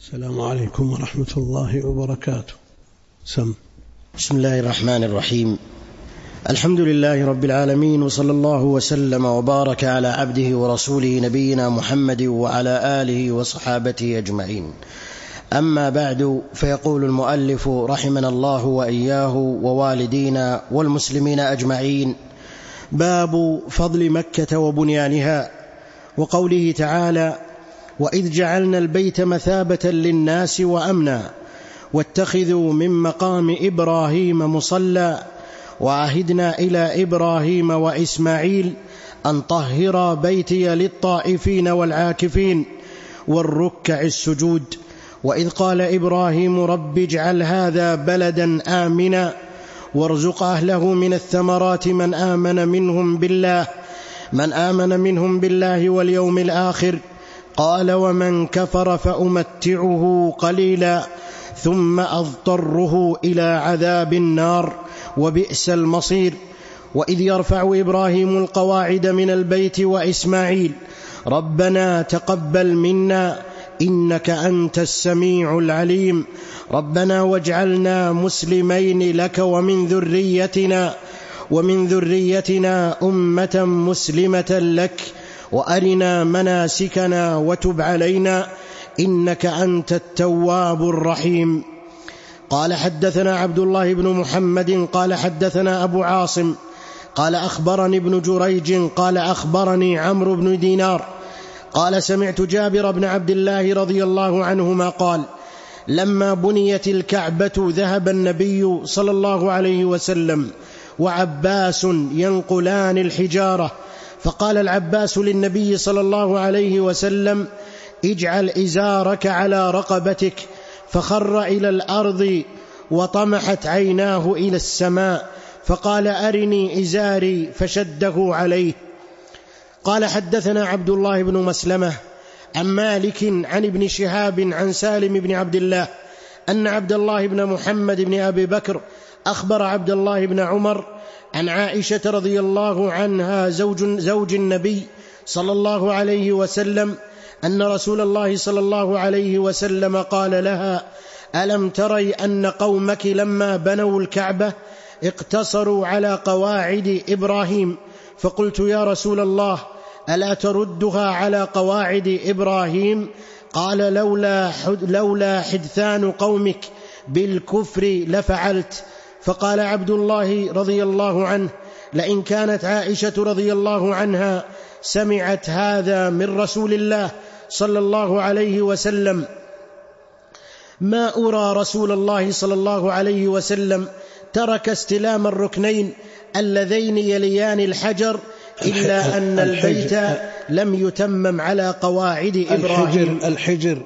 السلام عليكم ورحمة الله وبركاته. بسم الله الرحمن الرحيم. الحمد لله رب العالمين، وصلى الله وسلم وبارك على عبده ورسوله نبينا محمد وعلى آله وصحابته أجمعين. أما بعد، فيقول المؤلف رحمنا الله وإياه ووالدينا والمسلمين أجمعين: باب فضل مكة وبنيانها، وقوله تعالى: وإذ جعلنا البيت مثابة للناس وأمنا واتخذوا من مقام إبراهيم مصلى وعهدنا إلى إبراهيم وإسماعيل أن طهرا بيتي للطائفين والعاكفين والركع السجود. وإذ قال إبراهيم رب اجعل هذا بلدا آمنا وارزق أهله من الثمرات من آمن منهم بالله واليوم الآخر. قال ومن كفر فأمتعه قليلا ثم أضطره إلى عذاب النار وبئس المصير. وإذ يرفع إبراهيم القواعد من البيت وإسماعيل ربنا تقبل منا إنك أنت السميع العليم ربنا واجعلنا مسلمين لك ومن ذريتنا أمة مسلمة لك وأرنا مناسكنا وتب علينا إنك أنت التواب الرحيم. قال حدثنا عبد الله بن محمد قال حدثنا أبو عاصم قال أخبرني ابن جريج قال أخبرني عمرو بن دينار قال سمعت جابر بن عبد الله رضي الله عنهما قال: لما بنيت الكعبة ذهب النبي صلى الله عليه وسلم وعباس ينقلان الحجارة، فقال العباس للنبي صلى الله عليه وسلم: اجعل إزارك على رقبتك، فخر إلى الأرض وطمحت عيناه إلى السماء، فقال: أرني إزاري، فشده عليه. قال حدثنا عبد الله بن مسلمة عن مالك عن ابن شهاب عن سالم بن عبد الله أن عبد الله بن محمد بن أبي بكر أخبر عبد الله بن عمر عن عائشة رضي الله عنها زوج النبي صلى الله عليه وسلم أن رسول الله صلى الله عليه وسلم قال لها: ألم تري أن قومك لما بنوا الكعبة اقتصروا على قواعد إبراهيم؟ فقلت: يا رسول الله، ألا تردها على قواعد إبراهيم؟ قال: لولا حدثان قومك بالكفر لفعلت. فقال عبد الله رضي الله عنه: لئن كانت عائشة رضي الله عنها سمعت هذا من رسول الله صلى الله عليه وسلم ما أرى رسول الله صلى الله عليه وسلم ترك استلام الركنين اللذين يليان الحجر إلا أن البيت لم يتمم على قواعد إبراهيم. الحجر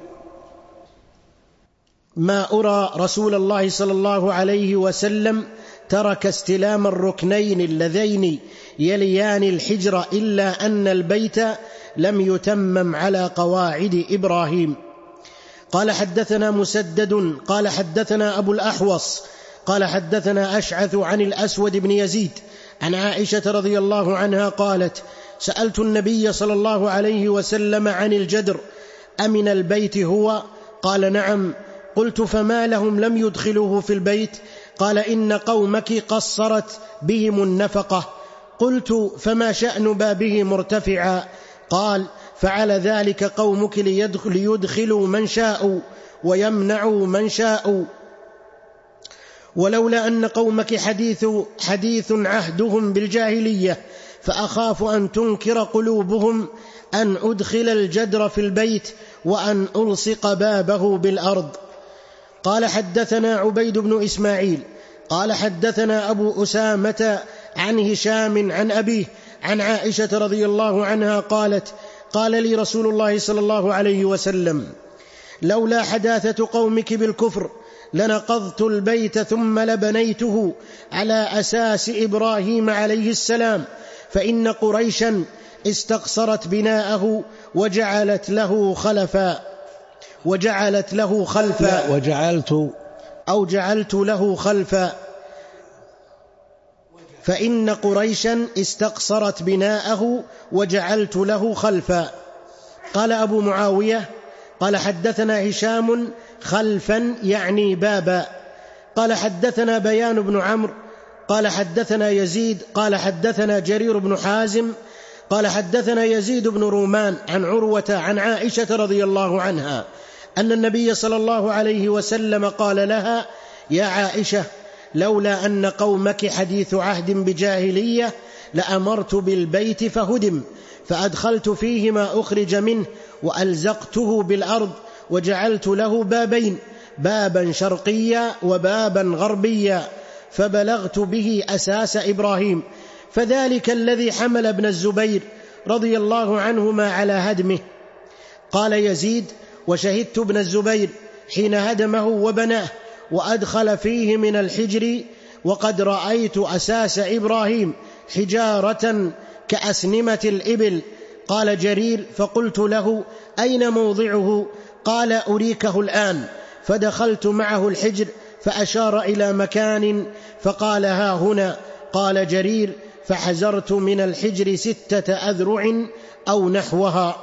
ما أرى رسول الله صلى الله عليه وسلم ترك استلام الركنين اللذين يليان الحجر إلا أن البيت لم يتمم على قواعد إبراهيم. قال حدثنا مسدد قال حدثنا أبو الأحوص قال حدثنا أشعث عن الأسود بن يزيد عن عائشة رضي الله عنها قالت: سألت النبي صلى الله عليه وسلم عن الجدر أمن البيت هو؟ قال: نعم. قلت: فما لهم لم يدخلوه في البيت؟ قال: إن قومك قصرت بهم النفقة. قلت: فما شأن بابه مرتفعا؟ قال: فعل ذلك قومك ليدخلوا من شاءوا ويمنعوا من شاءوا، ولولا أن قومك حديث عهدهم بالجاهلية، فأخاف أن تنكر قلوبهم أن أدخل الجدر في البيت وأن ألصق بابه بالأرض. قال حدثنا عبيد بن إسماعيل قال حدثنا أبو أسامة عن هشام عن أبيه عن عائشة رضي الله عنها قالت: قال لي رسول الله صلى الله عليه وسلم: لولا حداثة قومك بالكفر لنقضت البيت ثم لبنيته على أساس إبراهيم عليه السلام، فإن قريشا استقصرت بناءه وجعلت له خلفا جعلت له خلفا فإن قريشا استقصرت بناءه وجعلت له خلفا. قال أبو معاوية: قال حدثنا هشام خلفا يعني بابا قال حدثنا بيان بن عمرو قال حدثنا يزيد قال حدثنا جرير بن حازم قال حدثنا يزيد بن رومان عن عروة عن عائشة رضي الله عنها أن النبي صلى الله عليه وسلم قال لها: يا عائشة، لولا أن قومك حديث عهد بجاهلية لأمرت بالبيت فهدم، فأدخلت فيه ما أخرج منه وألزقته بالأرض، وجعلت له بابين، بابا شرقيا وبابا غربيا، فبلغت به أساس إبراهيم، فذلك الذي حمل ابن الزبير رضي الله عنهما على هدمه. قال يزيد: وشهدت ابن الزبير حين هدمه وبناه وأدخل فيه من الحجر، وقد رأيت أساس إبراهيم حجارة كأسنمة الإبل. قال جرير: فقلت له: أين موضعه؟ قال: أريكه الآن. فدخلت معه الحجر فأشار إلى مكان فقال: ها هنا. قال جرير: فحزرت من الحجر 6 أذرع أو نحوها.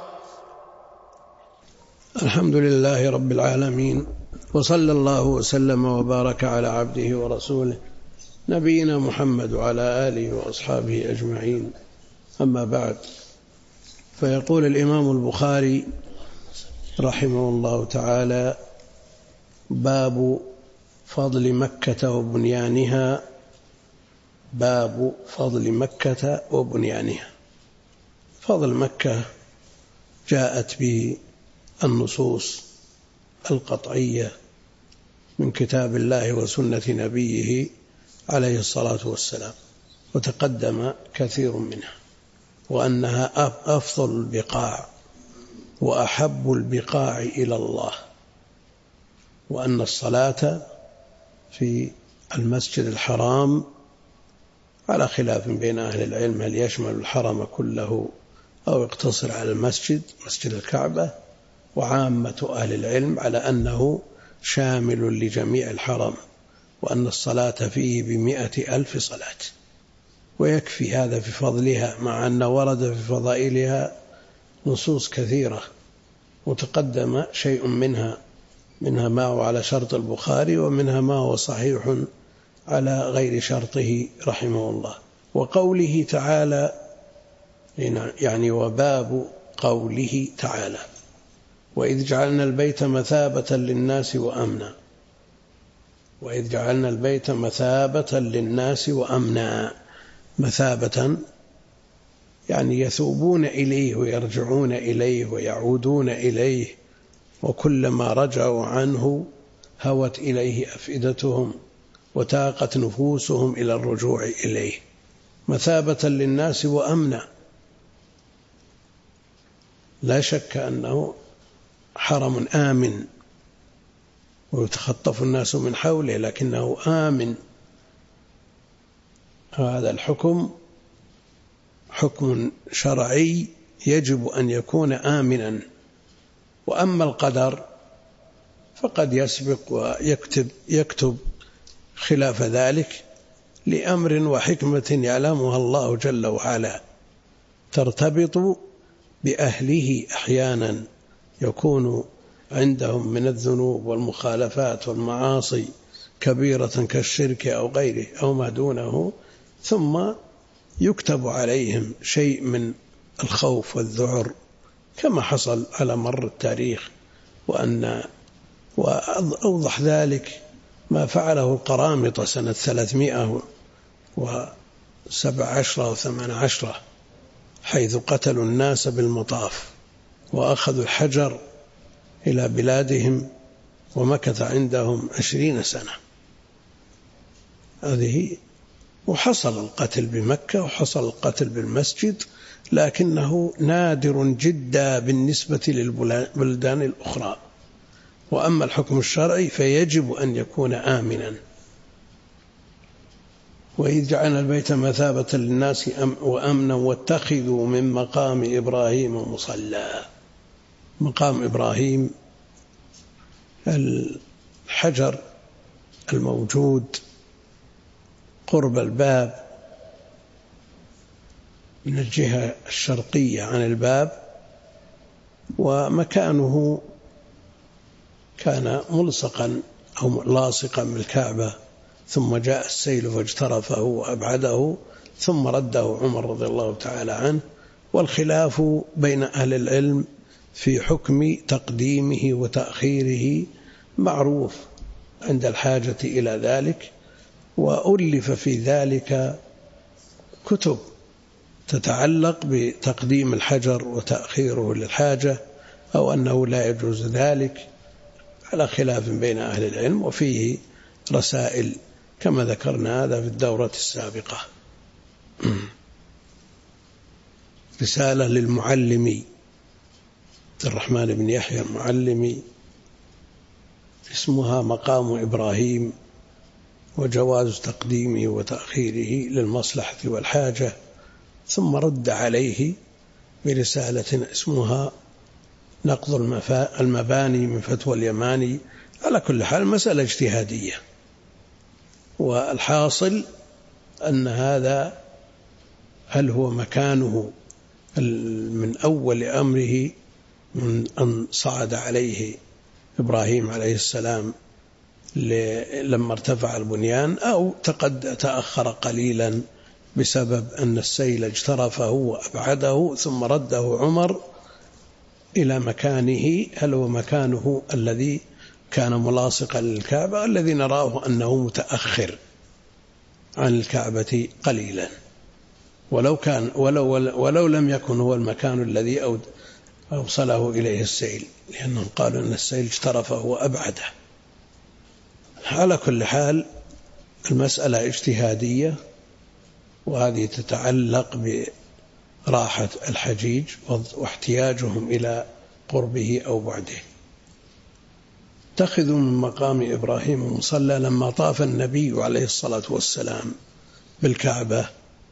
الحمد لله رب العالمين، وصلى الله وسلم وبارك على عبده ورسوله نبينا محمد وعلى آله وأصحابه أجمعين. أما بعد، فيقول الإمام البخاري رحمه الله تعالى: باب فضل مكة وبنيانها. باب فضل مكة وبنيانها. فضل مكة جاءت به النصوص القطعية من كتاب الله وسنة نبيه عليه الصلاة والسلام، وتقدم كثير منها، وأنها أفضل البقاع وأحب البقاع إلى الله، وأن الصلاة في المسجد الحرام على خلاف بين أهل العلم هل يشمل الحرم كله أو يقتصر على المسجد الكعبة، وعامة أهل العلم على أنه شامل لجميع الحرم، وأن الصلاة فيه ب100,000 صلاة، ويكفي هذا في فضلها، مع أن ورد في فضائلها نصوص كثيرة وتقدم شيء منها ما هو على شرط البخاري، ومنها ما هو صحيح على غير شرطه رحمه الله. وقوله تعالى، يعني وباب قوله تعالى: وإذ جعلنا البيت مثابة للناس وأمنا. وإذ جعلنا البيت مثابة للناس وأمنا. مثابة يعني يثوبون إليه ويرجعون إليه ويعودون إليه، وكلما رجعوا عنه هوت إليه أفئدتهم وتاقت نفوسهم إلى الرجوع إليه. مثابة للناس وأمنا، لا شك أنه حرم آمن ويتخطف الناس من حوله، لكنه آمن. هذا الحكم حكم شرعي يجب أن يكون آمنا. وأما القدر فقد يسبق ويكتب خلاف ذلك لأمر وحكمة يعلمها الله جل وعلا، ترتبط بأهله أحيانا، يكون عندهم من الذنوب والمخالفات والمعاصي كبيرة كالشرك أو غيره أو ما دونه، ثم يكتب عليهم شيء من الخوف والذعر كما حصل على مر التاريخ. وأوضح ذلك ما فعله القرامطة سنة 317 أو 18، حيث قتلوا الناس بالمطاف وأخذوا الحجر إلى بلادهم ومكث عندهم 20 سنة. هذه وحصل القتل بمكة وحصل القتل بالمسجد، لكنه نادر جدا بالنسبة للبلدان الأخرى. وأما الحكم الشرعي فيجب أن يكون آمنا. وإذ جعلنا البيت مثابة للناس وأمنا واتخذوا من مقام إبراهيم مصلى. مقام إبراهيم الحجر الموجود قرب الباب من الجهة الشرقية عن الباب، ومكانه كان ملصقا أو لاصقا بالكعبة، ثم جاء السيل فاجترفه وأبعده، ثم رده عمر رضي الله تعالى عنه. والخلاف بين أهل العلم في حكم تقديمه وتأخيره معروف عند الحاجة إلى ذلك، وألف في ذلك كتب تتعلق بتقديم الحجر وتأخيره للحاجة، أو أنه لا يجوز ذلك، على خلاف بين أهل العلم. وفيه رسائل كما ذكرنا هذا في الدورة السابقة. رسالة للمعلمي عبد الرحمن بن يحيى المعلمي اسمها مقام إبراهيم وجواز تقديمه وتأخيره للمصلحة والحاجة، ثم رد عليه برسالة اسمها نقض المباني من فتوى اليماني. على كل حال مسألة اجتهادية، والحاصل أن هذا هل هو مكانه من أول أمره من أن صعد عليه إبراهيم عليه السلام لما ارتفع البنيان، أو تأخر قليلا بسبب أن السيل اجترفه وأبعده، ثم رده عمر إلى مكانه. هل هو مكانه الذي كان ملاصقا للكعبة، الذي نراه أنه متأخر عن الكعبة قليلا، ولو لم يكن هو المكان الذي أوصله إليه السيل، لأنهم قالوا أن السيل اجترفه وأبعده. على كل حال المسألة اجتهادية، وهذه تتعلق براحة الحجيج واحتياجهم إلى قربه أو بعده. اتخذوا من مقام إبراهيم مصلى. لما طاف النبي عليه الصلاة والسلام بالكعبة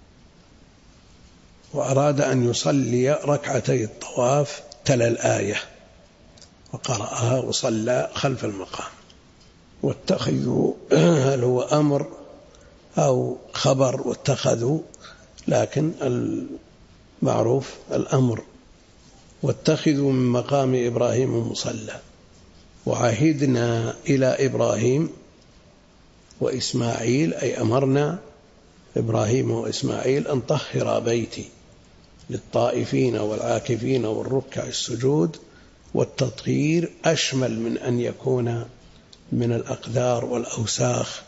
وأراد أن يصلي ركعتي الطواف تلا الآية وقرأها وصلى خلف المقام. واتخذوا هل هو أمر أو خبر؟ واتخذوا، لكن المعروف الأمر. واتخذوا من مقام إبراهيم مصلى. وعهدنا إلى إبراهيم وإسماعيل، أي أمرنا إبراهيم وإسماعيل أن طهر بيتي للطائفين والعاكفين والركع السجود. والتطهير أشمل من أن يكون من الأقدار والأوساخ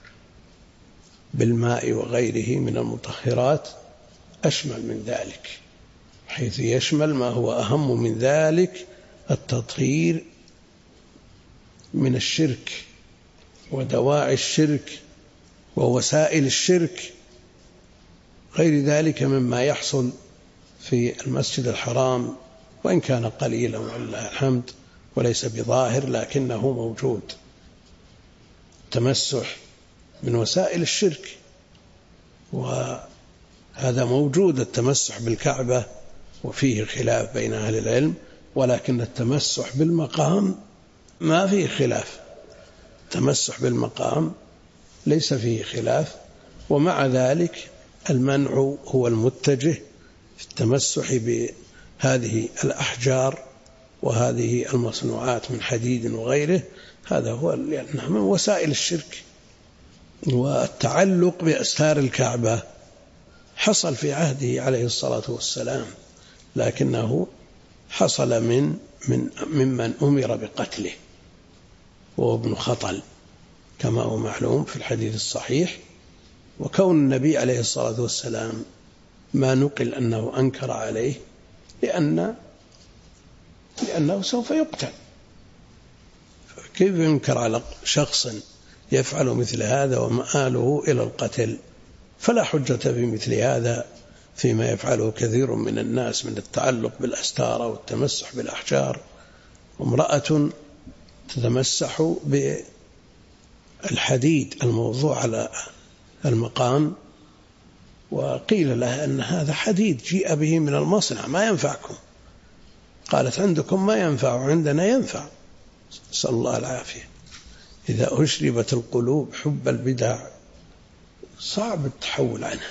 بالماء وغيره من المطهرات، أشمل من ذلك، حيث يشمل ما هو أهم من ذلك، التطهير من الشرك ودواعي الشرك ووسائل الشرك، غير ذلك مما يحصل في المسجد الحرام، وإن كان قليلا ولله الحمد وليس بظاهر، لكنه موجود. تمسح من وسائل الشرك، وهذا موجود. التمسح بالكعبة وفيه خلاف بين أهل العلم، ولكن التمسح بالمقام ما فيه خلاف. التمسح بالمقام ليس فيه خلاف، ومع ذلك المنع هو المتجه في التمسح بهذه الأحجار وهذه المصنوعات من حديد وغيره، هذا هو لأنها من وسائل الشرك. والتعلق بأستار الكعبة حصل في عهده عليه الصلاة والسلام، لكنه حصل ممن أمر بقتله، وهو ابن خطل كما هو معلوم في الحديث الصحيح. وكون النبي عليه الصلاة والسلام ما نقل أنه أنكر عليه لأنه سوف يقتل، كيف ينكر على شخص يفعل مثل هذا ومآله إلى القتل؟ فلا حجة في مثل هذا فيما يفعله كثير من الناس من التعلق بالأستار والتمسح بالأحجار. امرأة تتمسح بالحديد الموضوع على المقام، وقيل لها أن هذا حديد جيء به من المصنع ما ينفعكم. قالت عندكم ما ينفع وعندنا ينفع، نسأل الله العافية. إذا أشربت القلوب حب البدع صعب التحول عنها.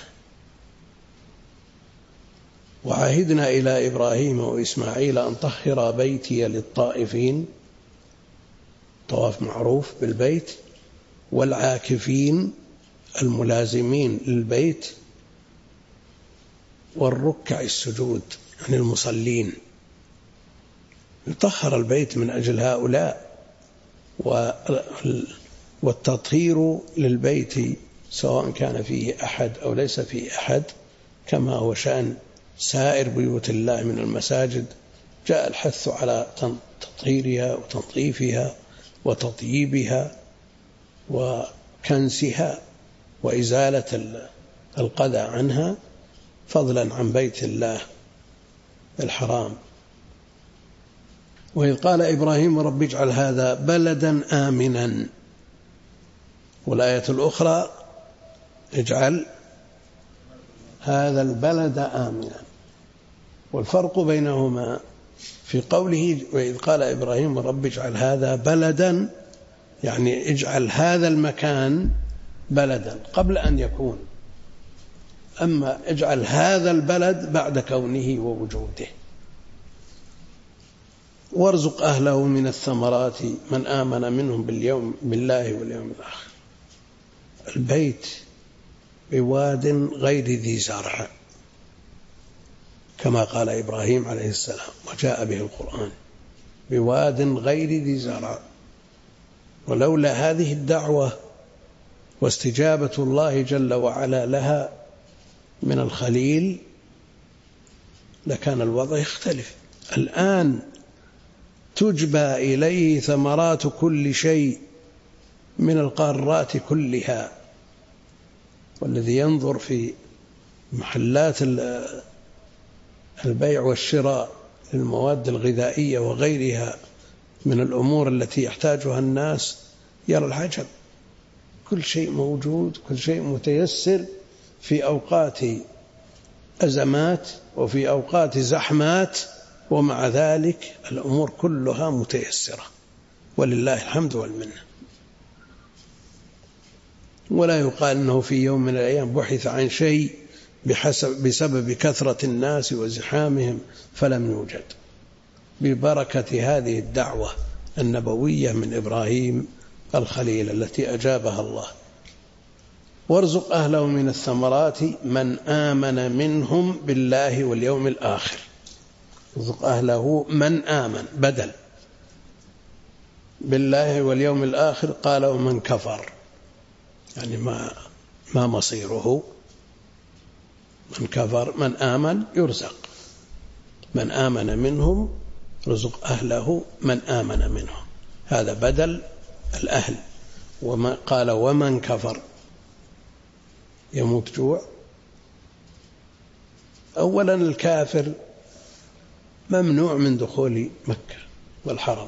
وعهدنا إلى إبراهيم وإسماعيل أن طهر بيتي للطائفين طواف معروف بالبيت، والعاكفين الملازمين للبيت، والركع السجود يعني المصلين. يطهر البيت من أجل هؤلاء، والتطهير للبيت سواء كان فيه أحد أو ليس فيه أحد كما هو شأن سائر بيوت الله من المساجد، جاء الحث على تطهيرها وتنظيفها وتطييبها وكنسها وإزالة القذى عنها، فضلا عن بيت الله الحرام. وإذ قال إبراهيم رب اجعل هذا بلدا آمنا، والآية الأخرى اجعل هذا البلد آمنا. والفرق بينهما في قوله وإذ قال إبراهيم رب اجعل هذا بلدا، يعني اجعل هذا المكان بلدا قبل أن يكون، أما اجعل هذا البلد بعد كونه ووجوده. وارزق أهله من الثمرات من آمن منهم بالله واليوم الآخر. البيت بواد غير ذي زرع كما قال إبراهيم عليه السلام وجاء به القرآن، بواد غير ذي زرع. ولولا هذه الدعوة واستجابة الله جل وعلا لها من الخليل لكان الوضع يختلف. الآن تجبى إليه ثمرات كل شيء من القارات كلها، والذي ينظر في محلات البيع والشراء للمواد الغذائية وغيرها من الأمور التي يحتاجها الناس يرى العجب. كل شيء موجود، كل شيء متيسر في أوقات أزمات وفي أوقات زحمات، ومع ذلك الأمور كلها متيسرة ولله الحمد والمنة. ولا يقال أنه في يوم من الأيام بحث عن شيء بسبب كثرة الناس وزحامهم فلم يوجد، ببركة هذه الدعوة النبوية من إبراهيم الخليل التي أجابها الله. وارزق أهله من الثمرات من آمن منهم بالله واليوم الآخر. ارزق أهله من آمن بدل بالله واليوم الآخر، قال ومن كفر يعني ما مصيره. من كفر، من آمن يرزق، من آمن منهم رزق أهله من آمن منهم، هذا بدل الأهل. وما قال ومن كفر يموت جوع. أولا الكافر ممنوع من دخول مكة والحرم،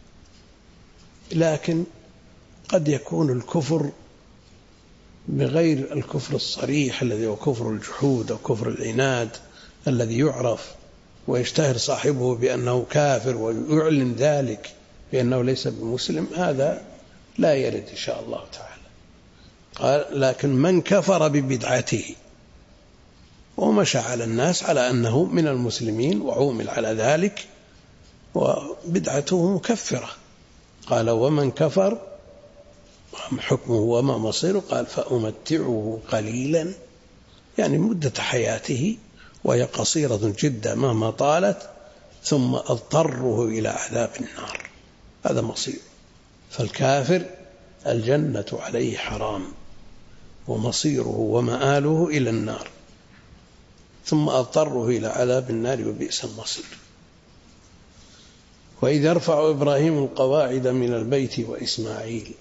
لكن قد يكون الكفر بغير الكفر الصريح الذي هو كفر الجحود أو كفر العناد الذي يعرف ويشتهر صاحبه بأنه كافر ويعلن ذلك بأنه ليس بمسلم، هذا لا يرد إن شاء الله تعالى. قال لكن من كفر ببدعته ومشى على الناس على أنه من المسلمين وعومل على ذلك وبدعته مكفرة، قال ومن كفر حكمه وما مصيره، قال فأمتعه قليلا يعني مدة حياته وهي قصيرة جدا مهما طالت، ثم أضطره إلى عذاب النار، هذا مصير. فالكافر الجنة عليه حرام ومصيره ومآله إلى النار، ثم أضطره إلى عذاب النار وبئس المصير. وإذ يرفع إبراهيم القواعد من البيت وإسماعيل،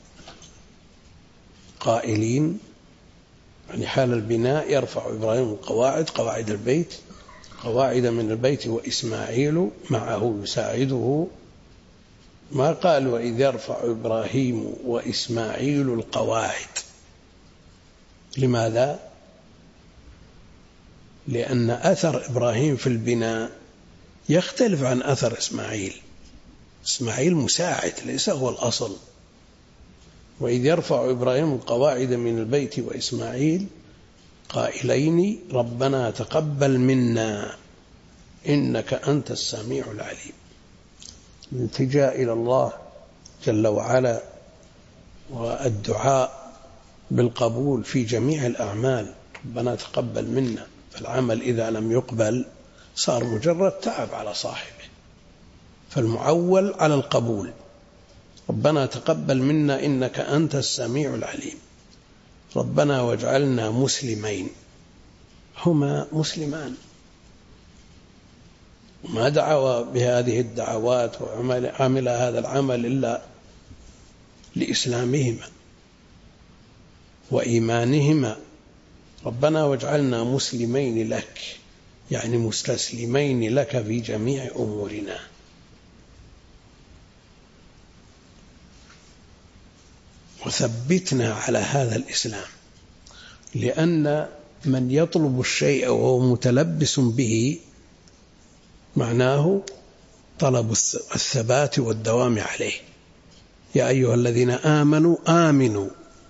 قائلين يعني حال البناء يرفع إبراهيم القواعد، قواعد البيت، قواعد من البيت وإسماعيل معه يساعده. ما قال وإذ يرفع إبراهيم وإسماعيل القواعد. لماذا؟ لأن أثر إبراهيم في البناء يختلف عن أثر إسماعيل. إسماعيل مساعد ليس هو الأصل. وإذ يرفع إبراهيم القواعد من البيت وإسماعيل قائلين ربنا تقبل منا إنك أنت السميع العليم. الالتجاء إلى الله جل وعلا والدعاء بالقبول في جميع الأعمال. ربنا تقبل منا، فالعمل إذا لم يقبل صار مجرد تعب على صاحبه، فالمعول على القبول. ربنا تقبل منا إنك أنت السميع العليم. ربنا واجعلنا مسلمين، هما مسلمان، ما دعوا بهذه الدعوات وعمل هذا العمل إلا لإسلامهما وإيمانهما. ربنا واجعلنا مسلمين لك، يعني مستسلمين لك في جميع أمورنا. وثبتنا على هذا الإسلام، لأن من يطلب الشيء وهو متلبس به معناه طلب الثبات والدوام عليه. يا أيها الذين آمنوا آمنوا،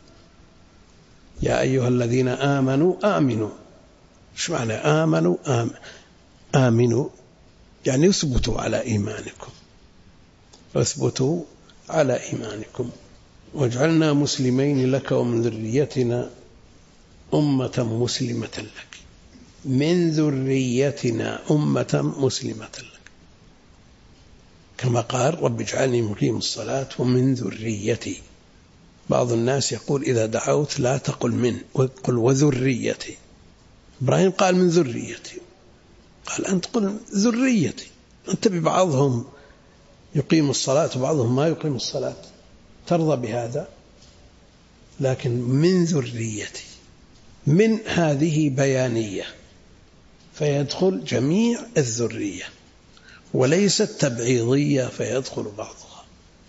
يا أيها الذين آمنوا آمنوا. إيش معنى آمنوا؟ آمنوا يعني اثبتوا على إيمانكم، اثبتوا على إيمانكم. واجعلنا مسلمين لك ومن ذريتنا أمة مسلمة لك، من ذريتنا أمة مسلمة لك، كما قال رب اجعلني مقيم الصلاة ومن ذريتي. بعض الناس يقول إذا دعوت لا تقل من، وقل وذريتي. إبراهيم قال من ذريتي، قال أنت قل ذريتي. أنت ببعضهم يقيم الصلاة وبعضهم ما يقيم الصلاة، ترضى بهذا؟ لكن من ذريتي، من هذه بيانية فيدخل جميع الذرية، وليست تبعيضية فيدخل بعضها،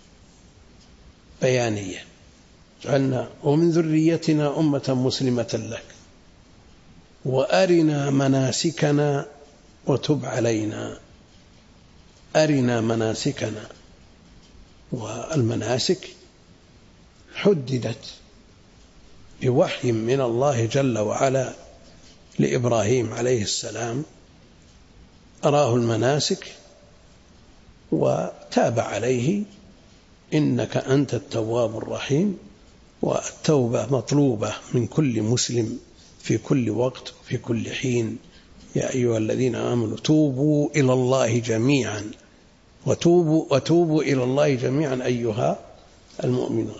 بيانية. جعلنا ومن ذريتنا أمة مسلمة لك وأرنا مناسكنا وتب علينا. أرنا مناسكنا، والمناسك حددت بوحي من الله جل وعلا لإبراهيم عليه السلام، أراه المناسك وتاب عليه إنك أنت التواب الرحيم. والتوبة مطلوبة من كل مسلم في كل وقت وفي كل حين. يا أيها الذين آمنوا توبوا إلى الله جميعا وتوبوا إلى الله جميعا أيها المؤمنون.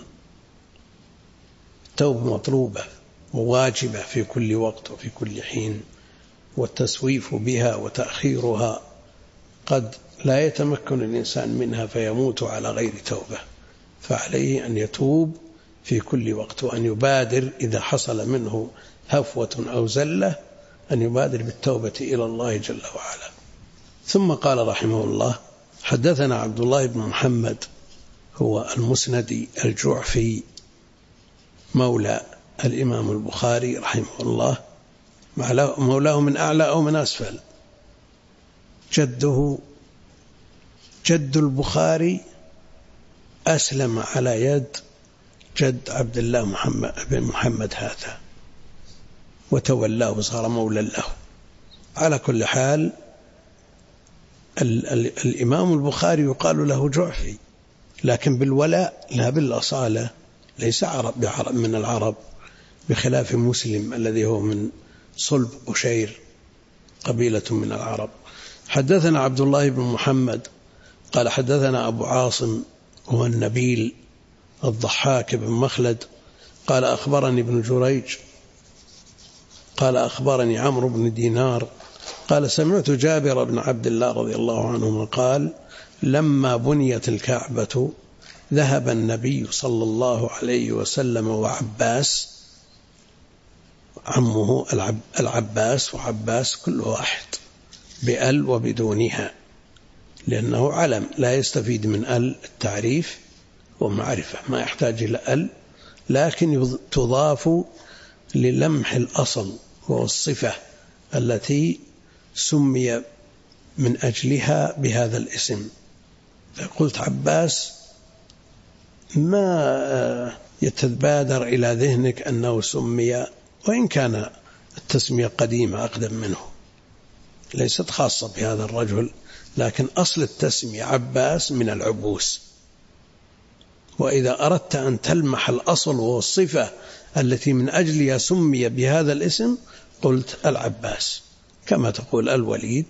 التوبة مطلوبة وواجبة في كل وقت وفي كل حين، والتسويف بها وتأخيرها قد لا يتمكن الإنسان منها فيموت على غير توبة، فعليه أن يتوب في كل وقت، وأن يبادر إذا حصل منه هفوة أو زلة أن يبادر بالتوبة إلى الله جل وعلا. ثم قال رحمه الله: حدثنا عبد الله بن محمد هو المسندي الجعفي مولى الإمام البخاري رحمه الله، مولاه من أعلى أو من أسفل. جد البخاري أسلم على يد جد عبد الله بن محمد هذا وتولاه وصار مولى له. على كل حال الإمام البخاري يقال له جعفي، لكن بالولاء لا بالأصالة، ليس بعرب من العرب، بخلاف مسلم الذي هو من صلب بشير قبيلة من العرب. حدثنا عبد الله بن محمد قال حدثنا أبو عاصم هو النبيل الضحاك بن مخلد قال أخبرني ابن جريج قال أخبرني عمرو بن دينار قال سمعت جابر بن عبد الله رضي الله عنهما قال: لما بنيت الكعبة ذهب النبي صلى الله عليه وسلم وعباس عمه العباس، وعباس كل واحد بأل وبدونها، لأنه علم لا يستفيد من أل التعريف ومعرفة، ما يحتاج إلى أل، لكن تضاف للمح الأصل والصفة التي سمي من أجلها بهذا الاسم. فقلت عباس ما يتبادر إلى ذهنك أنه سمي، وإن كان التسمية قديمة أقدم منه، ليست خاصة بهذا الرجل، لكن أصل التسمية عباس من العبوس، وإذا أردت أن تلمح الأصل والصفة التي من أجلها سمي بهذا الاسم قلت العباس، كما تقول الوليد،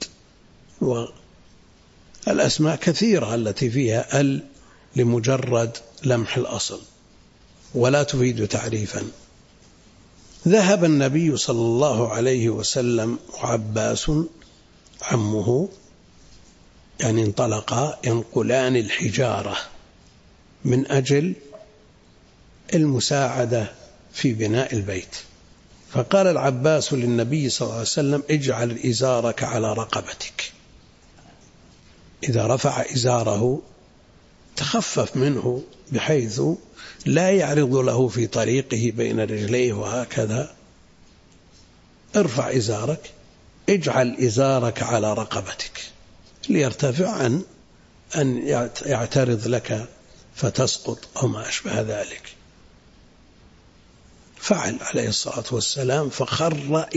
والأسماء كثيرة التي فيها لمجرد لمح الأصل ولا تفيد تعريفا. ذهب النبي صلى الله عليه وسلم وعباس عمه، يعني انطلقا ينقلان الحجارة من أجل المساعدة في بناء البيت. فقال العباس للنبي صلى الله عليه وسلم: اجعل إزارك على رقبتك. إذا رفع إزاره تخفف منه بحيث لا يعرض له في طريقه بين رجليه وهكذا. ارفع إزارك، اجعل إزارك على رقبتك ليرتفع عن أن يعترض لك فتسقط أو ما أشبه ذلك. فعل عليه الصلاة والسلام فخر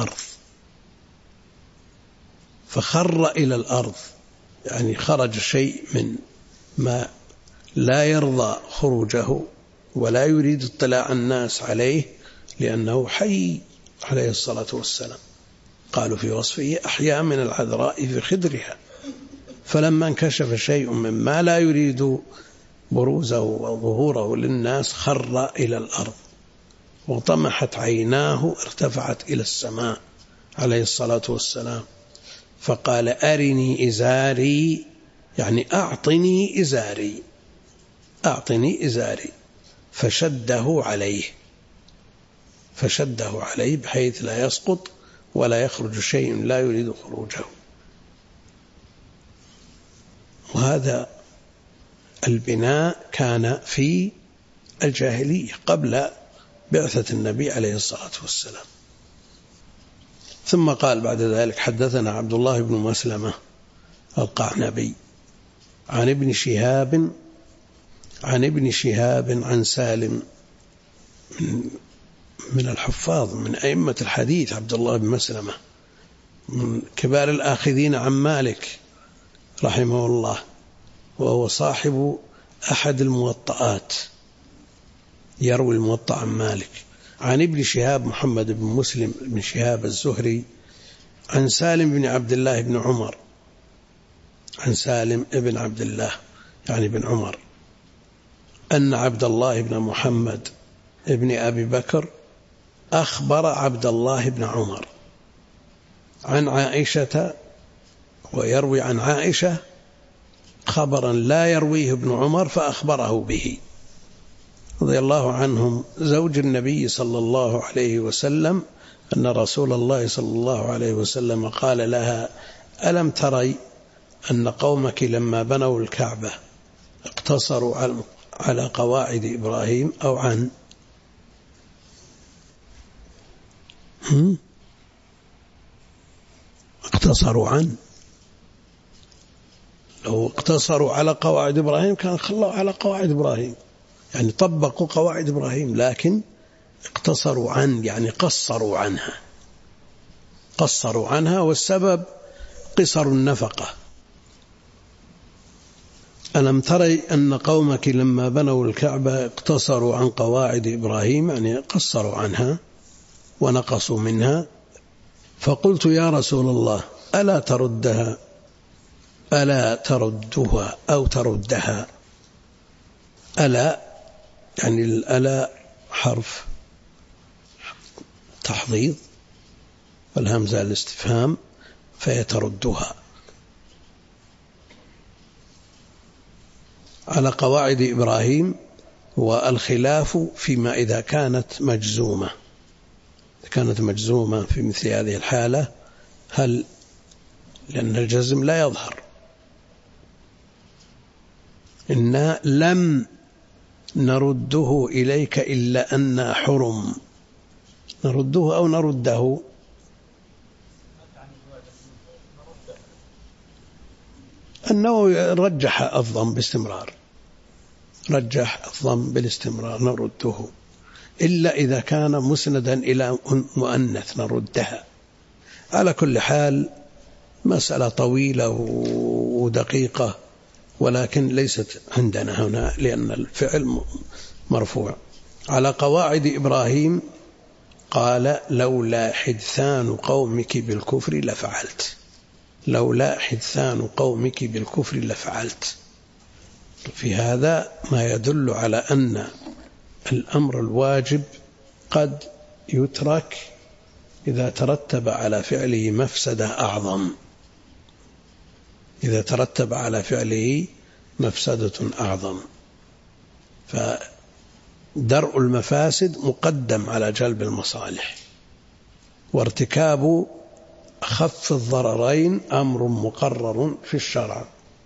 إلى الأرض، يعني خرج شيء من ما لا يرضى خروجه ولا يريد اطلاع الناس عليه، لأنه حي عليه الصلاة والسلام. قالوا في وصفه: أحيا من العذراء في خدرها. فلما انكشف شيء مما لا يريد بروزه وظهوره للناس خر إلى الأرض، وطمحت عيناه ارتفعت إلى السماء عليه الصلاة والسلام. فقال: أرني إزاري، يعني أعطني إزاري. فشده عليه بحيث لا يسقط ولا يخرج شيء لا يريد خروجه. وهذا البناء كان في الجاهلية قبل بعثة النبي عليه الصلاة والسلام. ثم قال بعد ذلك: حدثنا عبد الله بن مسلمة القعنبي عن ابن شهاب عن سالم، من الحفاظ من أئمة الحديث عبد الله بن مسلمة، من كبار الآخذين عن مالك رحمه الله، وهو صاحب أحد الموطئات، يروي الموطأ عن مالك. عن ابن شهاب محمد بن مسلم بن شهاب الزهري عن سالم بن عبد الله بن عمر، عن سالم بن عبد الله يعني بن عمر، أن عبد الله بن محمد ابن أبي بكر أخبر عبد الله بن عمر عن عائشة، ويروي عن عائشة خبرا لا يرويه ابن عمر فأخبره به رضي الله عنهم، زوج النبي صلى الله عليه وسلم، أن رسول الله صلى الله عليه وسلم قال لها: ألم تري أن قومك لما بنوا الكعبة اقتصروا على قواعد إبراهيم أو عن اقتصروا عن، لو اقتصروا على قواعد إبراهيم كان خلوا على قواعد إبراهيم، يعني طبقوا قواعد إبراهيم، لكن اقتصروا عن يعني قصروا عنها، والسبب قصر النفقة. ألم تري أن قومك لما بنوا الكعبة اقتصروا عن قواعد إبراهيم، يعني قصروا عنها ونقصوا منها. فقلت: يا رسول الله ألا تردها أو تردها. ألا يعني الألا حرف تحضيض والهمزة الاستفهام، فيتردها على قواعد إبراهيم. والخلاف فيما إذا كانت مجزومة، في مثل هذه الحالة، هل، لأن الجزم لا يظهر، إنا لم نرده إليك إلا أن حرم، نرده أو نرده، أنه رجح الضم بالاستمرار، نرده إلا إذا كان مسندا إلى مؤنث نردها. على كل حال مسألة طويلة ودقيقة، ولكن ليست عندنا هنا لأن الفعل مرفوع. على قواعد إبراهيم قال لولا حدثان قومك بالكفر لفعلت، لولا حدثان قومك بالكفر لفعلت. في هذا ما يدل على أن الأمر الواجب قد يترك إذا ترتب على فعله مفسدة أعظم، إذا ترتب على فعله مفسدة أعظم، فدرء المفاسد مقدم على جلب المصالح، وارتكاب أخف الضررين أمر مقرر في الشرع.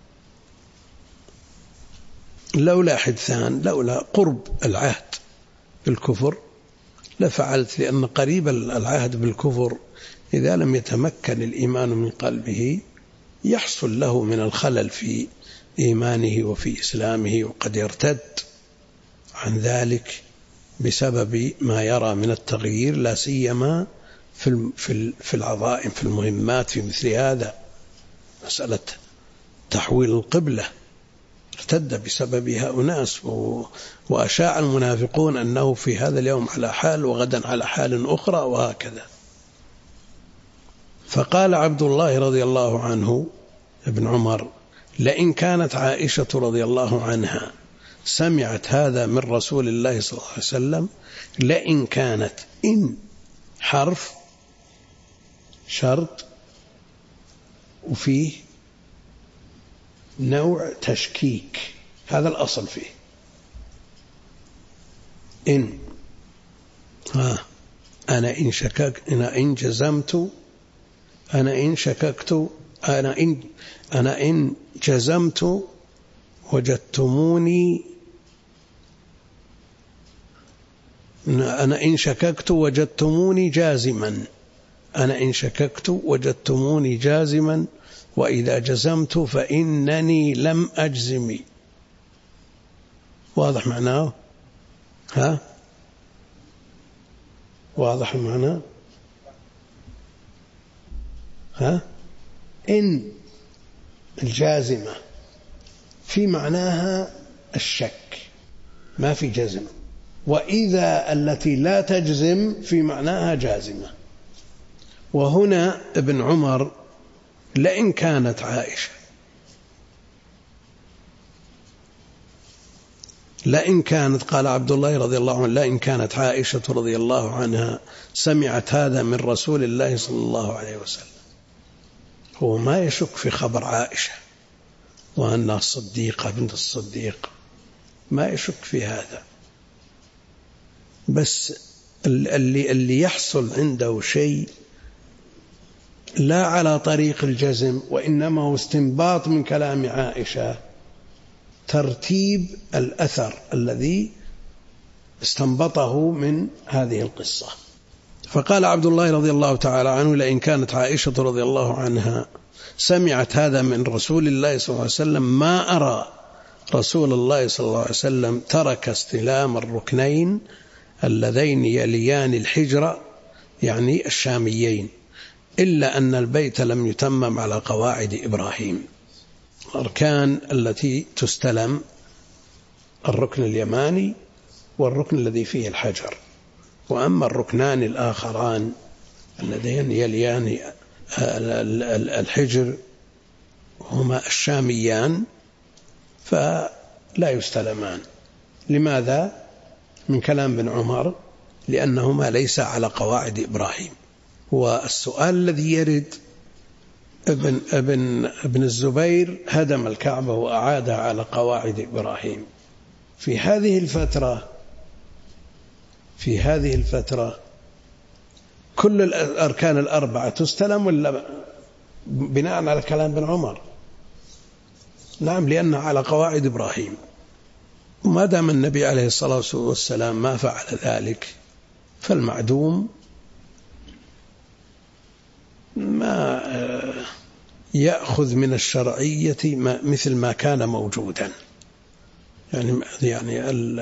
لولا حدثان، لولا قرب العهد بالكفر لفعلت، لأن قريب العهد بالكفر إذا لم يتمكن الإيمان من قلبه يحصل له من الخلل في إيمانه وفي إسلامه، وقد يرتد عن ذلك بسبب ما يرى من التغيير، لا سيما في العظائم، في المهمات، في مثل هذا مسألة تحويل القبلة ارتد بسببها أناس، وأشاع المنافقون أنه في هذا اليوم على حال وغدا على حال أخرى وهكذا. فقال عبد الله رضي الله عنه ابن عمر لئن كانت عائشة رضي الله عنها سمعت هذا من رسول الله صلى الله عليه وسلم، لئن كانت، إن حرف شرط وفيه نوع تشكيك، هذا الأصل فيه. إن أنا إن شككت، أنا إن جزمت، أنا إن شككت، أنا إن جزمت وجدتموني، أنا إن شككت وجدتموني جازما، أنا إن شككت وجدتموني جازما، وإذا جزمت فإنني لم أجزم. واضح معناه؟ واضح المعنى؟ إن الجازمة في معناها الشك ما في جزم، وإذا التي لا تجزم في معناها جازمة. وهنا ابن عمر لئن كانت عائشة، لئن كانت، قال عبد الله رضي الله عنه لئن كانت عائشة رضي الله عنها سمعت هذا من رسول الله صلى الله عليه وسلم. هو ما يشك في خبر عائشة وأنها الصديقة بنت الصديق، ما يشك في هذا، بس اللي يحصل عنده شيء لا على طريق الجزم، وإنما هو استنباط من كلام عائشة، ترتيب الأثر الذي استنبطه من هذه القصة. فقال عبد الله رضي الله تعالى عنه لئن كانت عائشة رضي الله عنها سمعت هذا من رسول الله صلى الله عليه وسلم ما أرى رسول الله صلى الله عليه وسلم ترك استلام الركنين اللذين يليان الحجر، يعني الشاميين، إلا أن البيت لم يتمم على قواعد إبراهيم. الأركان التي تستلم الركن اليماني والركن الذي فيه الحجر، وأما الركنان الآخران اللذين يليان الحجر هما الشاميان فلا يستلمان. لماذا؟ من كلام ابن عمر لأنهما ليس على قواعد إبراهيم. والسؤال الذي يرد ابن الزبير هدم الكعبة وأعادها على قواعد إبراهيم. في هذه الفترة كل الأركان الأربعة تستلم ولا بناء على كلام ابن عمر؟ نعم، لأنها على قواعد إبراهيم. وما دام النبي عليه الصلاة والسلام ما فعل ذلك فالمعدوم ما يأخذ من الشرعية مثل ما كان موجودا. يعني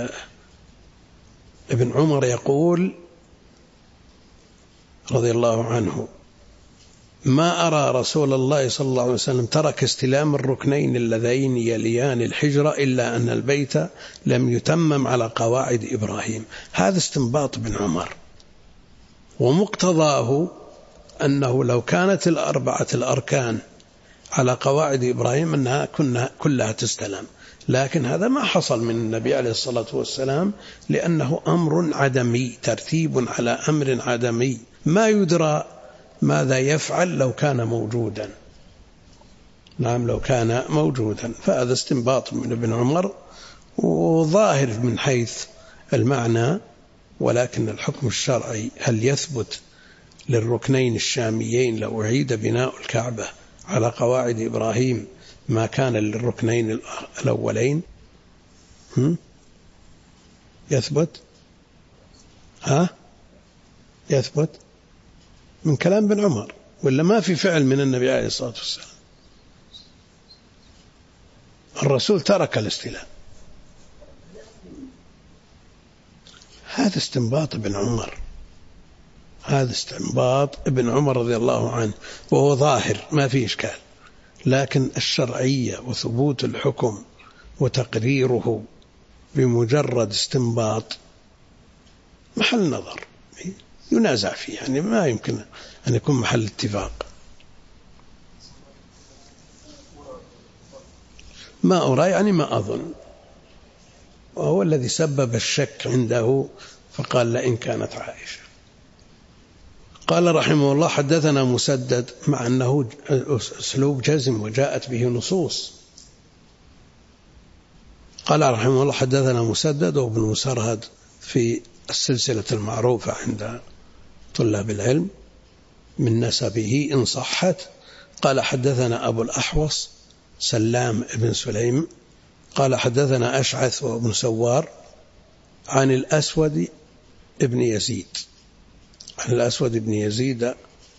ابن عمر يقول رضي الله عنه ما أرى رسول الله صلى الله عليه وسلم ترك استلام الركنين اللذين يليان الحجرة إلا أن البيت لم يتمم على قواعد إبراهيم. هذا استنباط ابن عمر، ومقتضاه أنه لو كانت الأربعة الأركان على قواعد إبراهيم أنها كلها تستلم، لكن هذا ما حصل من النبي عليه الصلاة والسلام، لأنه أمر عدمي، ترتيب على أمر عدمي، ما يدرى ماذا يفعل لو كان موجودا. نعم، لو كان موجودا. فهذا استنباط من ابن عمر وظاهر من حيث المعنى، ولكن الحكم الشرعي هل يثبت للركنين الشاميين لو أعيد بناء الكعبة على قواعد إبراهيم ما كان للركنين الأولين؟ يثبت؟ يثبت من كلام ابن عمر، ولا ما في فعل من النبي عليه الصلاة والسلام؟ الرسول ترك الاستلام. هذا استنباط ابن عمر، هذا استنباط ابن عمر رضي الله عنه، وهو ظاهر ما فيه إشكال، لكن الشرعية وثبوت الحكم وتقريره بمجرد استنباط محل نظر ينازع فيه، يعني ما يمكن أن يكون محل اتفاق. ما أرى يعني ما أظن، وهو الذي سبب الشك عنده، فقال لئن كانت عائشة. قال رحمه الله حدثنا مسدد، مع أنه أسلوب جزم وجاءت به نصوص. قال رحمه الله حدثنا مسدد وابن مسرهد في السلسلة المعروفة عند طلاب العلم من نسبه إن صحت. قال حدثنا أبو الأحوص سلام بن سليم قال حدثنا أشعث وابن سوار عن الأسود ابن يزيد، عن الأسود بن يزيد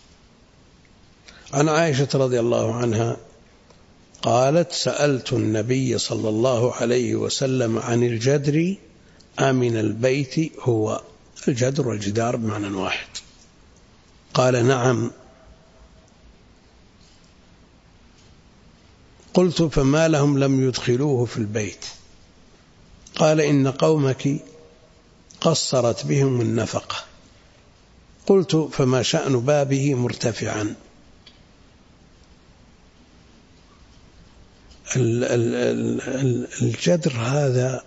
عن عائشة رضي الله عنها قالت سألت النبي صلى الله عليه وسلم عن الجدر أمن البيت هو؟ الجدر والجدار بمعنى واحد. قال نعم. قلت فما لهم لم يدخلوه في البيت؟ قال إن قومك قصرت بهم النفقة. قلت فما شأن بابه مرتفعا؟ الجدر هذا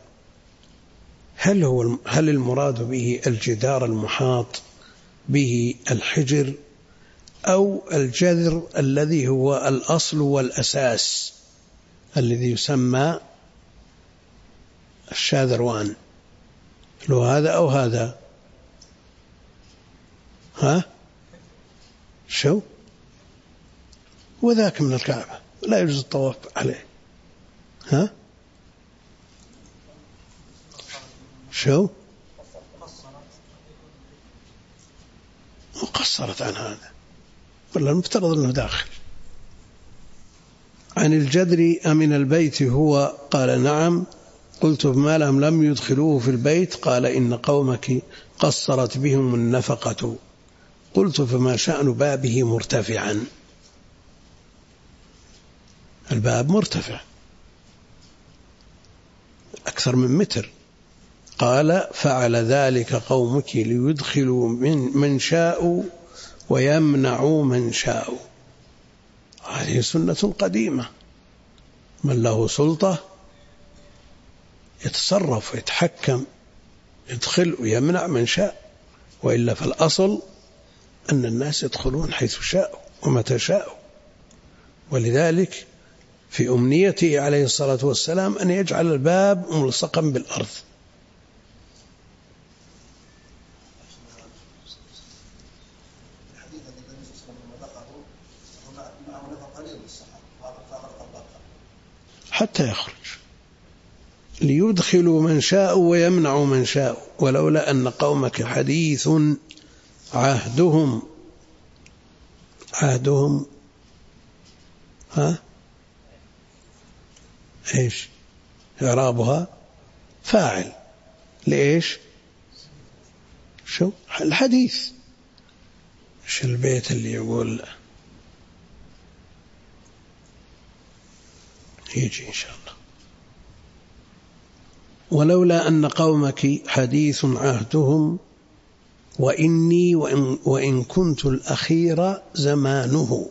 هل المراد به الجدار المحاط به الحجر، أو الجدر الذي هو الأصل والأساس الذي يسمى الشاذروان؟ لو هذا أو هذا؟ شو وذاك من الكعبة لا يجوز الطواف عليه. شو وقصرت عن هذا، ولا المفترض أنه داخل. عن الجدر أمن البيت هو؟ قال نعم. قلت ما لهم لم يدخلوه في البيت؟ قال إن قومك قصرت بهم النفقة. قلت فما شأن بابه مرتفعا؟ الباب مرتفع أكثر من متر. قال فعل ذلك قومك ليدخلوا من شاء ويمنعوا من شاء. هذه سنة قديمة، من له سلطة يتصرف ويتحكم، يدخل ويمنع من شاء، وإلا فالأصل أن الناس يدخلون حيث شاءوا ومتى شاءوا. ولذلك في أمنيته عليه الصلاة والسلام أن يجعل الباب ملصقا بالأرض. حتى يخرج، ليدخلوا من شاء ويمنعوا من شاء. ولولا أن قومك حديث عهدهم إيش إعرابها؟ فاعل لإيش؟ شو الحديث؟ إيش البيت اللي يقول يجي إن شاء الله. ولولا أن قومك حديث عهدهم وإني وإن كنت الأخير زمانه.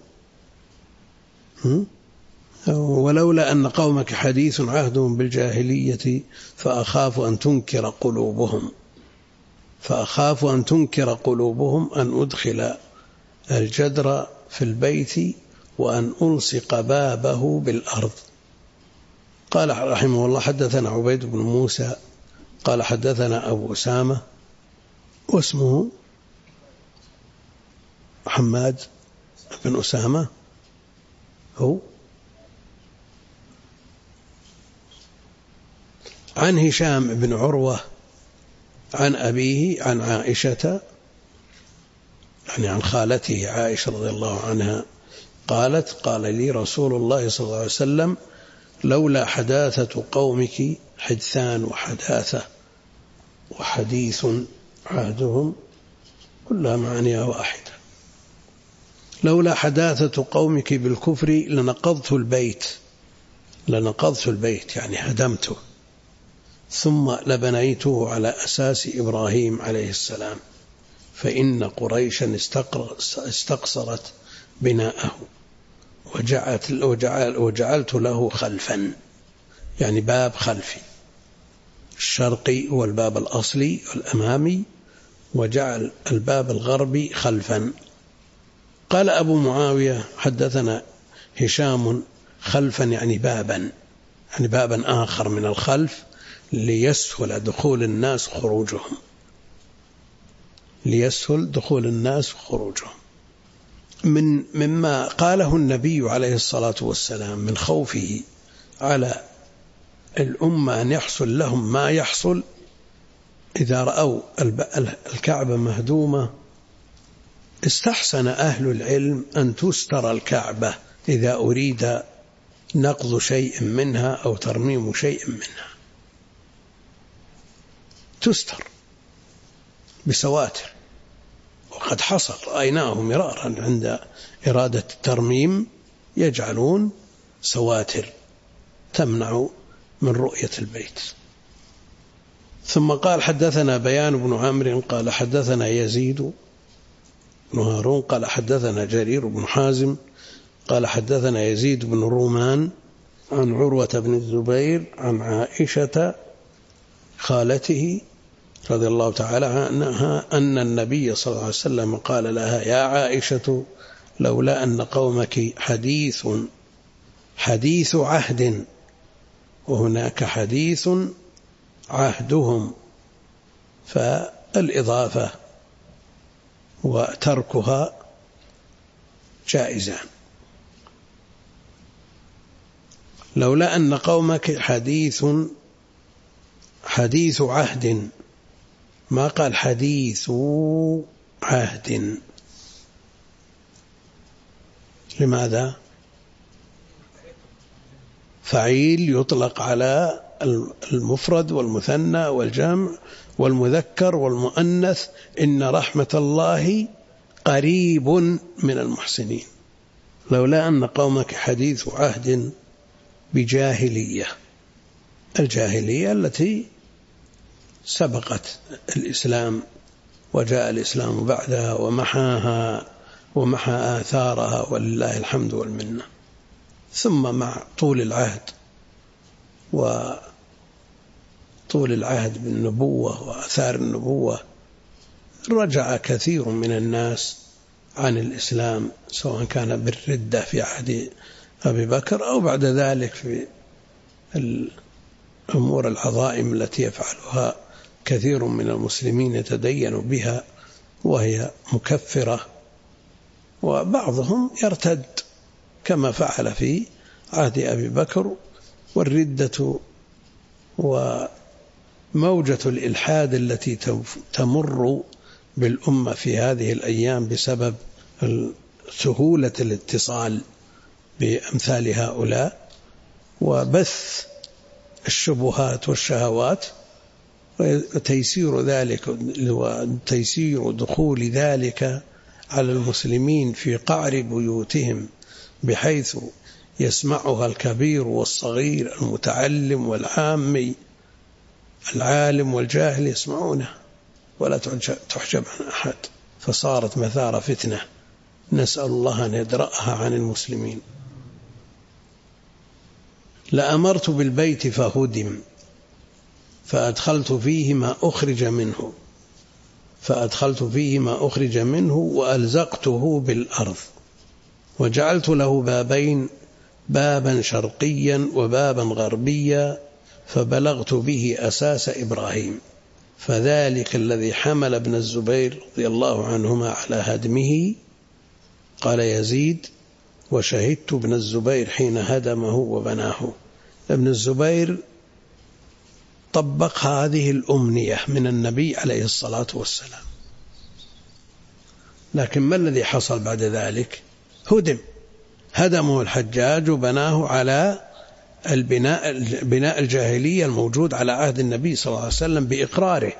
ولولا أن قومك حديث عهدهم بالجاهلية فأخاف أن تنكر قلوبهم أن أدخل الجدر في البيت وأن ألصق بابه بالأرض. قال رحمه الله حدثنا عبيد بن موسى قال حدثنا أبو أسامة واسمه محمد بن أسامة هو عن هشام بن عروة عن أبيه عن عائشة يعني عن خالته عائشة رضي الله عنها قالت قال لي رسول الله صلى الله عليه وسلم لولا حداثة قومك حدثان وحداثة وحديث عهدهم كلها معنيها واحدة. لولا حداثة قومك بالكفر لنقضت البيت يعني هدمته ثم لبنيته على أساس إبراهيم عليه السلام فإن قريشا استقصرت بناءه وجعلت له خلفا يعني باب خلفي الشرقي هو الباب الأصلي الأمامي وجعل الباب الغربي خلفا. قال أبو معاوية حدثنا هشام خلفا يعني بابا آخر من الخلف ليسهل دخول الناس خروجهم مما قاله النبي عليه الصلاة والسلام من خوفه على الأمة أن يحصل لهم ما يحصل إذا رأوا الكعبة مهدومة. استحسن أهل العلم أن تستر الكعبة إذا أريد نقض شيء منها أو ترميم شيء منها تستر بسواتر. وقد حصل رأيناه مرارا عند إرادة الترميم يجعلون سواتر تمنع من رؤية البيت. ثم قال حدثنا بيان بن عمرو قال حدثنا يزيد بن هارون قال حدثنا جرير بن حازم قال حدثنا يزيد بن رومان عن عروة بن الزبير عن عائشة خالته رضي الله تعالى عنها أن النبي صلى الله عليه وسلم قال لها يا عائشة لولا أن قومك حديث عهد وهناك حديث عهدهم فالإضافة وتركها جائزان. لولا أن قومك حديث عهد ما قال حديث عهد. لماذا؟ فعيل يطلق على المفرد والمثنى والجمع والمذكر والمؤنث إن رحمة الله قريب من المحسنين. لولا أن قومك حديث عهد بجاهلية الجاهلية التي سبقت الإسلام وجاء الإسلام بعدها ومحى آثارها ولله الحمد والمنة. ثم مع طول العهد بالنبوة وآثار النبوة رجع كثير من الناس عن الإسلام سواء كان بالردة في عهد أبي بكر أو بعد ذلك في الأمور العظائم التي يفعلها كثير من المسلمين يتدين بها وهي مكفرة وبعضهم يرتد كما فعل في عهد أبي بكر. والردة وموجة الإلحاد التي تمر بالأمة في هذه الأيام بسبب سهولة الاتصال بأمثال هؤلاء وبث الشبهات والشهوات وتيسير ذلك وتيسير دخول ذلك على المسلمين في قعر بيوتهم بحيث يسمعها الكبير والصغير، المتعلم والعامي، العالم والجاهل يسمعونها ولا تحجب عن أحد، فصارت مثار فتنة نسأل الله أن يدرأها عن المسلمين. لأمرت بالبيت فهدم فأدخلت فيه ما أخرج منه وألزقته بالأرض، وجعلت له بابين، بابا شرقيا وبابا غربيا، فبلغت به أساس إبراهيم، فذلك الذي حمل ابن الزبير رضي الله عنهما على هدمه. قال يزيد: وشهدت ابن الزبير حين هدمه وبناه. ابن الزبير طبق هذه الأمنية من النبي عليه الصلاة والسلام، لكن ما الذي حصل بعد ذلك؟ هدمه الحجاج وبناه على البناء الجاهلية الموجود على عهد النبي صلى الله عليه وسلم بإقراره،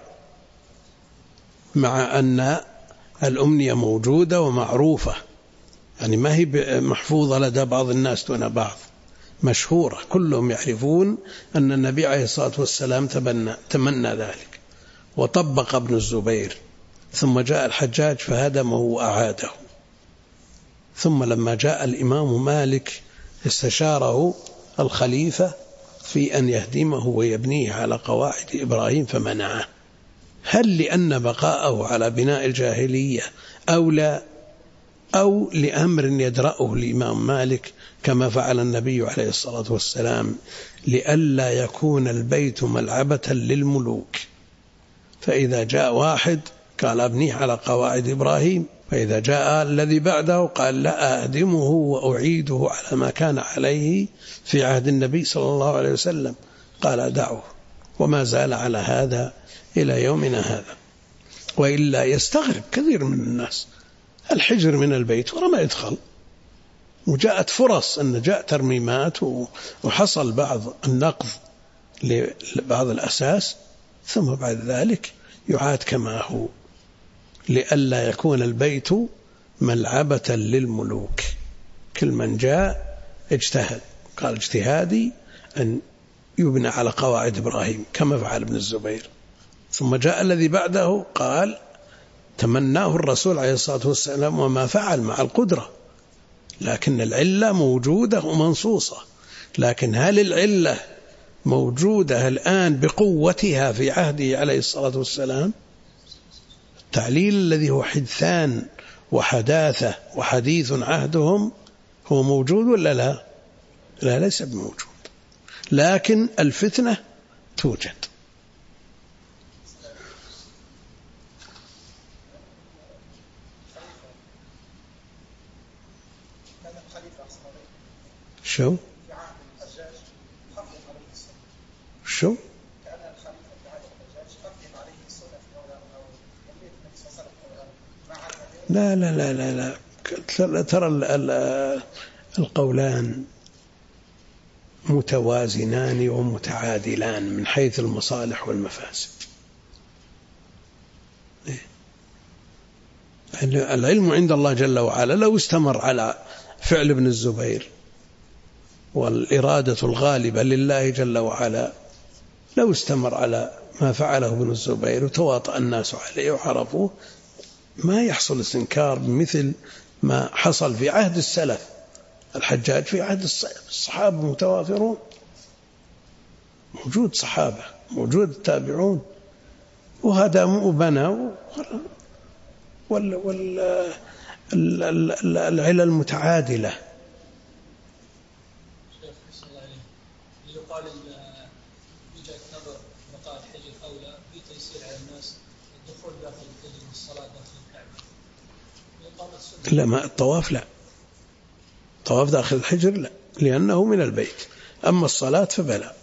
مع أن الأمنية موجودة ومعروفة، يعني ما هي محفوظة لدى بعض الناس دون بعض، مشهورة، كلهم يعرفون أن النبي عليه الصلاة والسلام تمنى ذلك، وطبق ابن الزبير. ثم جاء الحجاج فهدمه وأعاده. ثم لما جاء الإمام مالك استشاره الخليفة في أن يهدمه ويبنيه على قواعد إبراهيم فمنعه. هل لأن بقاءه على بناء الجاهلية أو لا، أو لأمر يدرأه الإمام مالك كما فعل النبي عليه الصلاة والسلام، لئلا يكون البيت ملعبة للملوك، فإذا جاء واحد قال أبنيه على قواعد إبراهيم، فإذا جاء الذي بعده قال لا أهدمه وأعيده على ما كان عليه في عهد النبي صلى الله عليه وسلم، قال دعوه، وما زال على هذا إلى يومنا هذا. وإلا يستغرب كثير من الناس الحجر من البيت ورا ما يدخل، وجاءت فرص أن جاء ترميمات وحصل بعض النقض لبعض الأساس، ثم بعد ذلك يعاد كما هو، لئلا يكون البيت ملعبة للملوك. كل من جاء اجتهد، قال اجتهادي أن يبنى على قواعد إبراهيم كما فعل ابن الزبير. ثم جاء الذي بعده قال تمناه الرسول عليه الصلاة والسلام وما فعل مع القدرة، لكن العلة موجودة ومنصوصة. لكن هل العلة موجودة الآن بقوتها في عهده عليه الصلاة والسلام؟ التعليل الذي هو حدثان وحداثة وحديث عهدهم هو موجود ولا لا؟ لا، ليس بموجود، لكن الفتنة توجد. شو؟ لا لا لا لا لا، ترى القولان متوازنان ومتعادلان من حيث المصالح والمفاسد. العلم عند الله جل وعلا لو استمر على فعل ابن الزبير والإرادة الغالبة لله جل وعلا، لو استمر على ما فعله ابن الزبير وتواطأ الناس عليه وعرفوه، ما يحصل استنكار مثل ما حصل في عهد السلف. الحجاج في عهد الصحابة متوافرون، موجود صحابة، موجود التابعون، وهدموا وبنوا، العلل متعادلة. يقال وجهة نظر بقاء الحجر أولى بتيسير على الناس الدخول داخل الحجر والصلاة داخل الكعبة. لا، ما الطواف لا، الطواف داخل الحجر لا، لأنه من البيت. أما الصلاة فبلا.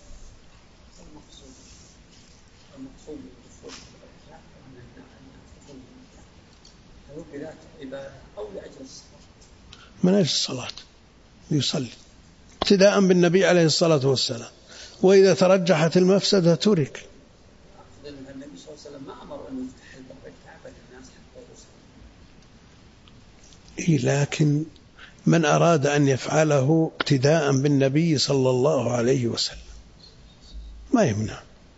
من أجل الصلاة يصلي ابتداء بالنبي عليه الصلاة والسلام، وإذا ترجحت المفسدة ترك. النبي صلى الله عليه وسلم ما أمر أن يفتح الباب الكعبة للناس حتى يصلي. لكن من أراد أن يفعله اقتداء بالنبي صلى الله عليه وسلم ما يمنع.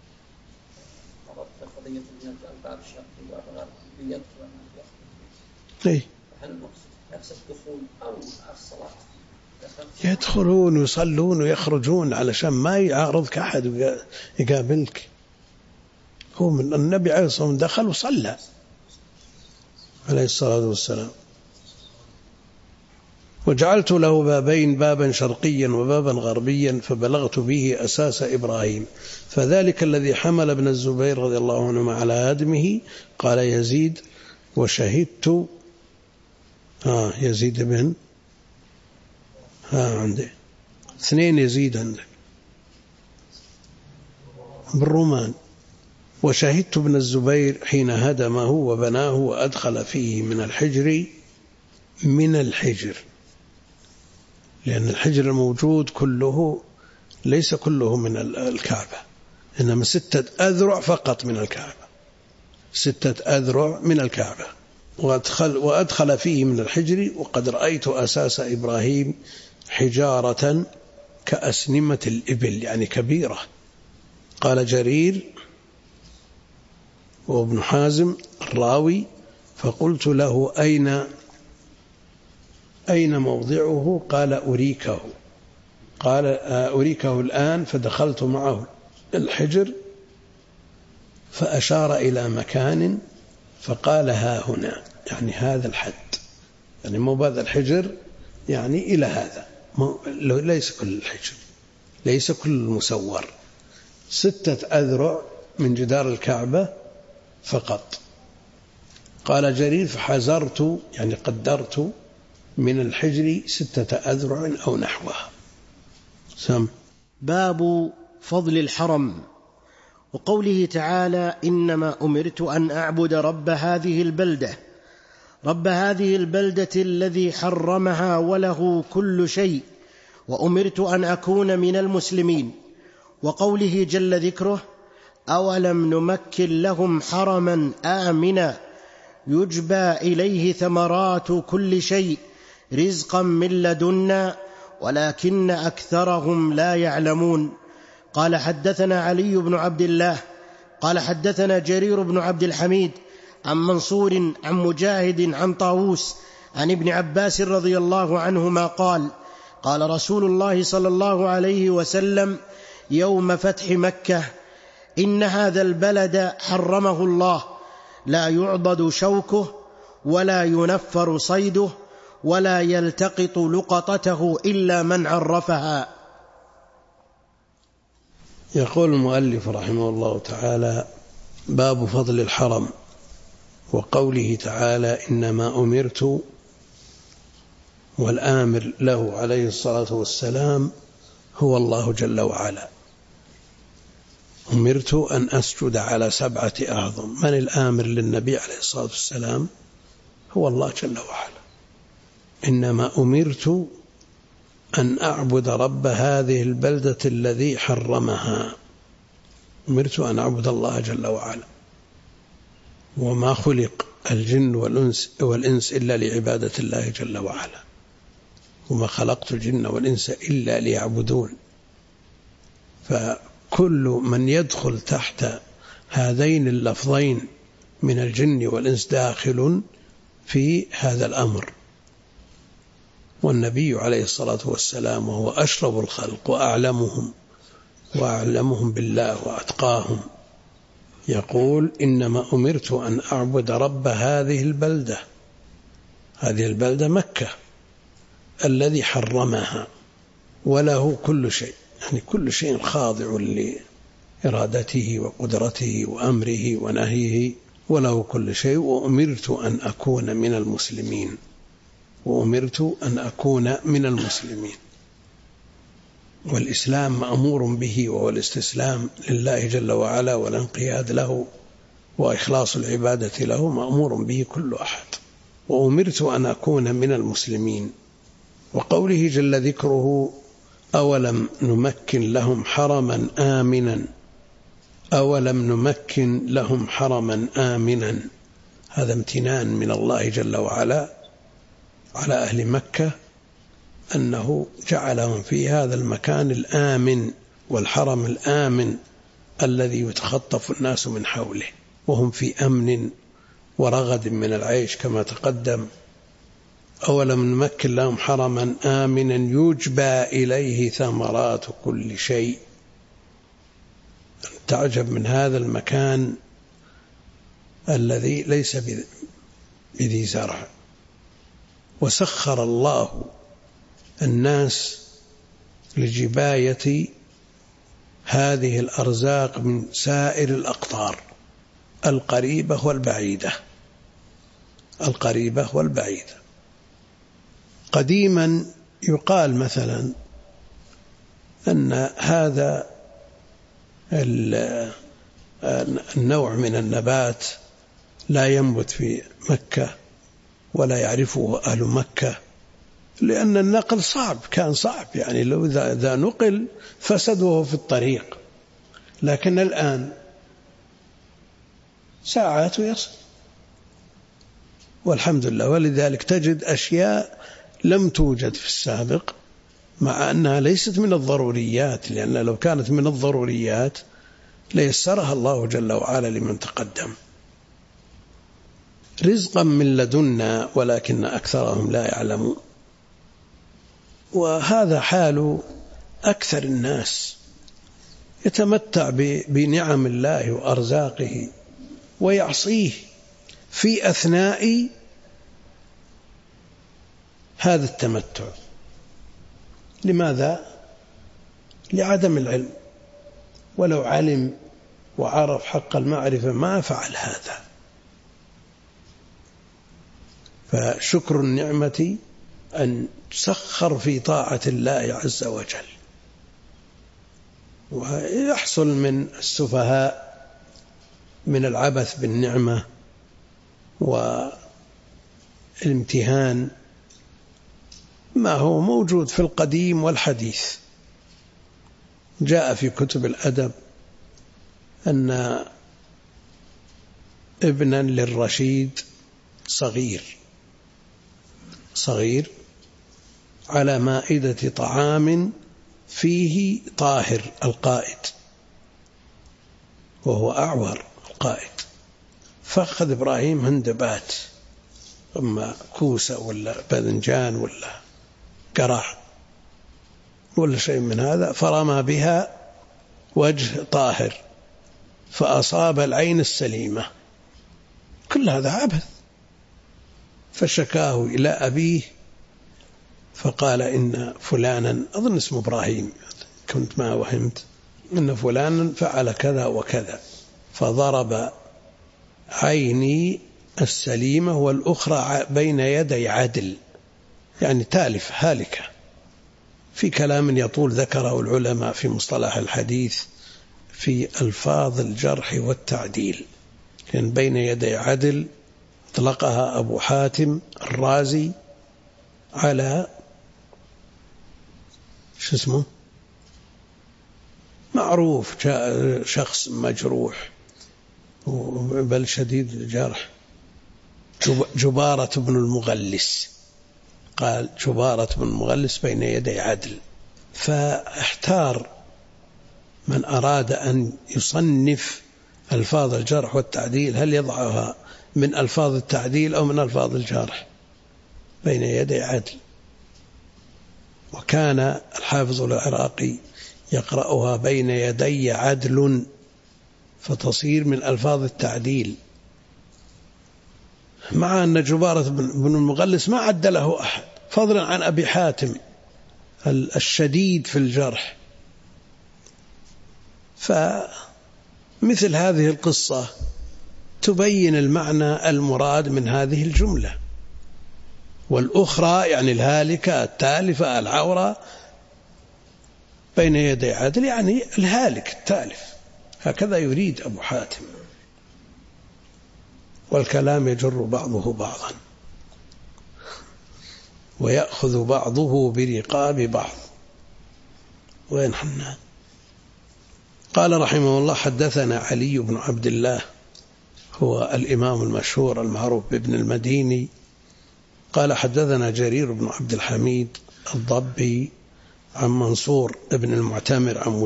يدخلون ويصلون ويخرجون علشان ما يعارضك أحد يقابلك. هو من النبي عليه الصلاة والسلام دخل وصلى عليه الصلاة والسلام. وجعلت له بابين، بابا شرقيا وبابا غربيا، فبلغت به أساس إبراهيم، فذلك الذي حمل ابن الزبير رضي الله عنهما على هدمه. قال يزيد: وشهدت يزيد بن عندي 2 يزيد عندك بالرومان. وشهدت ابن الزبير حين هدمه وبناه وأدخل فيه من الحجر، لأن الحجر الموجود كله ليس كله من الكعبة، إنما 6 أذرع فقط من الكعبة، 6 أذرع من الكعبة. وأدخل فيه من الحجر. وقد رأيت أساس إبراهيم حجارة كأسنمة الإبل، يعني كبيرة. قال جرير وابن حازم الراوي: فقلت له: أين موضعه؟ قال: أريكه. قال: أريكه الآن. فدخلت معه الحجر فأشار إلى مكان فقال: ها هنا، يعني هذا الحد، يعني مو بهذا الحجر، يعني إلى هذا، ليس كل الحجر، ليس كل المسور، 6 أذرع من جدار الكعبة فقط. قال جرير: فحزرت، يعني قدرت من الحجر 6 أذرع أو نحوها. باب فضل الحرم، وقوله تعالى: إنما أمرت أن أعبد رب هذه البلدة الذي حرمها وله كل شيء، وأمرت أن أكون من المسلمين. وقوله جل ذكره: أولم نمكن لهم حرما آمنا يجبى إليه ثمرات كل شيء رزقا من لدنا ولكن أكثرهم لا يعلمون. قال: حدثنا علي بن عبد الله قال: حدثنا جرير بن عبد الحميد عن منصور عن مجاهد عن طاووس عن ابن عباس رضي الله عنهما قال: قال رسول الله صلى الله عليه وسلم يوم فتح مكة: إن هذا البلد حرمه الله، لا يعضد شوكه ولا ينفر صيده ولا يلتقط لقطته إلا من عرفها. يقول المؤلف رحمه الله تعالى: باب فضل الحرم، وقوله تعالى: إنما أمرت، والآمر له عليه الصلاة والسلام هو الله جل وعلا. أمرت أن أسجد على 7 أعظم. من الآمر للنبي عليه الصلاة والسلام؟ هو الله جل وعلا. إنما أمرت أن أعبد رب هذه البلدة الذي حرمها. أمرت أن أعبد الله جل وعلا. وما خلق الجن والإنس إلا لعبادة الله جل وعلا، وما خلقت الجن والإنس إلا ليعبدون. فكل من يدخل تحت هذين اللفظين من الجن والإنس داخل في هذا الأمر. والنبي عليه الصلاة والسلام وهو أشرف الخلق وأعلمهم بالله وأتقاهم يقول: إنما أمرت أن أعبد رب هذه البلدة. هذه البلدة مكة الذي حرمها وله كل شيء، يعني كل شيء خاضع لإرادته وقدرته وأمره ونهيه، وله كل شيء. وأمرت أن أكون من المسلمين، وأمرت أن أكون من المسلمين. والإسلام مأمور به، وهو الاستسلام لله جل وعلا والانقياد له وإخلاص العبادة له، مأمور به كل أحد. وأمرت أن أكون من المسلمين. وقوله جل ذكره: أولم نمكن لهم حرما آمنا. أولم نمكن لهم حرما آمنا، هذا امتنان من الله جل وعلا على أهل مكة أنه جعلهم في هذا المكان الآمن والحرم الآمن الذي يتخطف الناس من حوله، وهم في أمن ورغد من العيش كما تقدم. أولم نمكن لهم حرما آمنا يجبى إليه ثمرات كل شيء. تعجب من هذا المكان الذي ليس بذي زرع. وسخر الله الناس لجباية هذه الأرزاق من سائر الأقطار القريبة والبعيدة، القريبة والبعيدة. قديما يقال مثلا أن هذا النوع من النبات لا ينبت في مكة ولا يعرفه أهل مكة، لأن النقل صعب، كان صعب، يعني لو إذا نقل فسده في الطريق. لكن الآن ساعات يصل، والحمد لله. ولذلك تجد أشياء لم توجد في السابق، مع أنها ليست من الضروريات، لأن لو كانت من الضروريات ليسرها الله جل وعلا لمن تقدم. رزقا من لدنا ولكن أكثرهم لا يعلمون. وهذا حال أكثر الناس، يتمتع بنعم الله وأرزاقه ويعصيه في أثناء هذا التمتع. لماذا؟ لعدم العلم. ولو علم وعرف حق المعرفة ما فعل هذا. فشكر النعمة أن تسخر في طاعة الله عز وجل. ويحصل من السفهاء من العبث بالنعمة والامتهان ما هو موجود في القديم والحديث. جاء في كتب الأدب أن ابنا للرشيد صغير على مائدة طعام فيه طاهر القائد، وهو أعور القائد، فأخذ إبراهيم هندبات، أما كوسة ولا باذنجان ولا قرع ولا شيء من هذا، فرمى بها وجه طاهر فأصاب العين السليمة. كل هذا عبث. فشكاه إلى أبيه فقال إن فلانا، أظن اسمه إبراهيم، كنت ما وهمت، إن فلانا فعل كذا وكذا، فضرب عيني السليمة والأخرى بين يدي عدل، يعني تالف هالكة. في كلام يطول ذكره العلماء في مصطلح الحديث في ألفاظ الجرح والتعديل، لأن بين يدي عدل اطلقها أبو حاتم الرازي على معروف شخص مجروح بل شديد الجرح، جبارة بن المغلس، قال جبارة بن المغلس بين يدي عدل. فاحتار من أراد أن يصنف ألفاظ الجرح والتعديل هل يضعها من ألفاظ التعديل أو من ألفاظ الجرح. بين يدي عدل. وكان الحافظ العراقي يقرأها بين يدي عدل فتصير من ألفاظ التعديل، مع أن جبارة بن المغلس ما عدله أحد فضلا عن أبي حاتم الشديد في الجرح. فمثل هذه القصة تبين المعنى المراد من هذه الجملة. والأخرى يعني الهالكة التالفة العورة بين يدي عدل، يعني الهالك التالف، هكذا يريد أبو حاتم. والكلام يجر بعضه بعضا ويأخذ بعضه برقاب بعض. وين حنا؟ قال رحمه الله حدثنا علي بن عبد الله هو الإمام المشهور المعروف بابن المديني، قال حدثنا جرير بن عبد الحميد الضبي عن منصور ابن المعتمر عن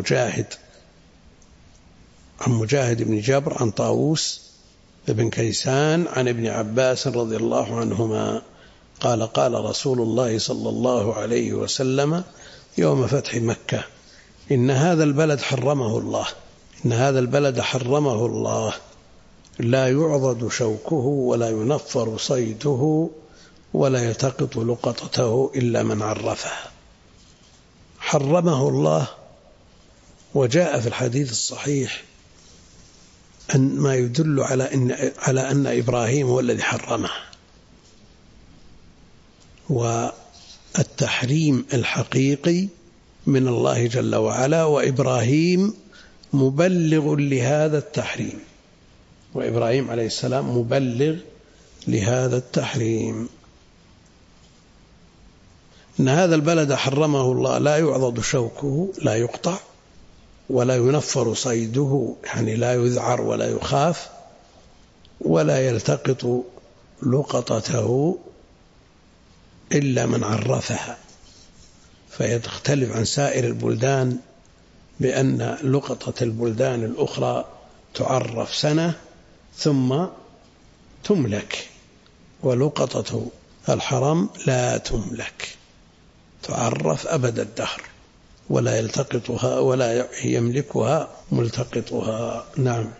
مجاهد بن جبر عن طاووس ابن كيسان عن ابن عباس رضي الله عنهما قال قال رسول الله صلى الله عليه وسلم يوم فتح مكة إن هذا البلد حرمه الله لا يعضد شوكه ولا ينفر صيده ولا يلتقط لقطته إلا من عرفها. حرمه الله، وجاء في الحديث الصحيح أن ما يدل على أن إبراهيم هو الذي حرمه، والتحريم الحقيقي من الله جل وعلا، وإبراهيم مبلغ لهذا التحريم، وإبراهيم عليه السلام مبلغ لهذا التحريم. إن هذا البلد حرمه الله لا يعضد شوكه، لا يقطع، ولا ينفر صيده يعني لا يذعر ولا يخاف، ولا يلتقط لقطته إلا من عرفها. فيختلف عن سائر البلدان بأن لقطة البلدان الأخرى تعرف سنة ثم تملك، ولقطة الحرم لا تملك، تعرف أبد الدهر، ولا يلتقطها ولا يملكها ملتقطها. نعم.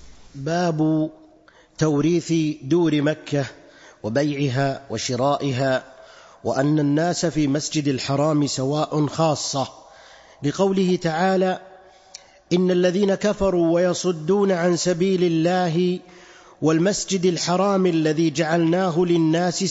باب توريث دور مكة وبيعها وشرائها، وأن الناس في مسجد الحرام سواء خاصة، لقوله تعالى إن الذين كفروا ويصدون عن سبيل الله والمسجد الحرام الذي جعلناه للناس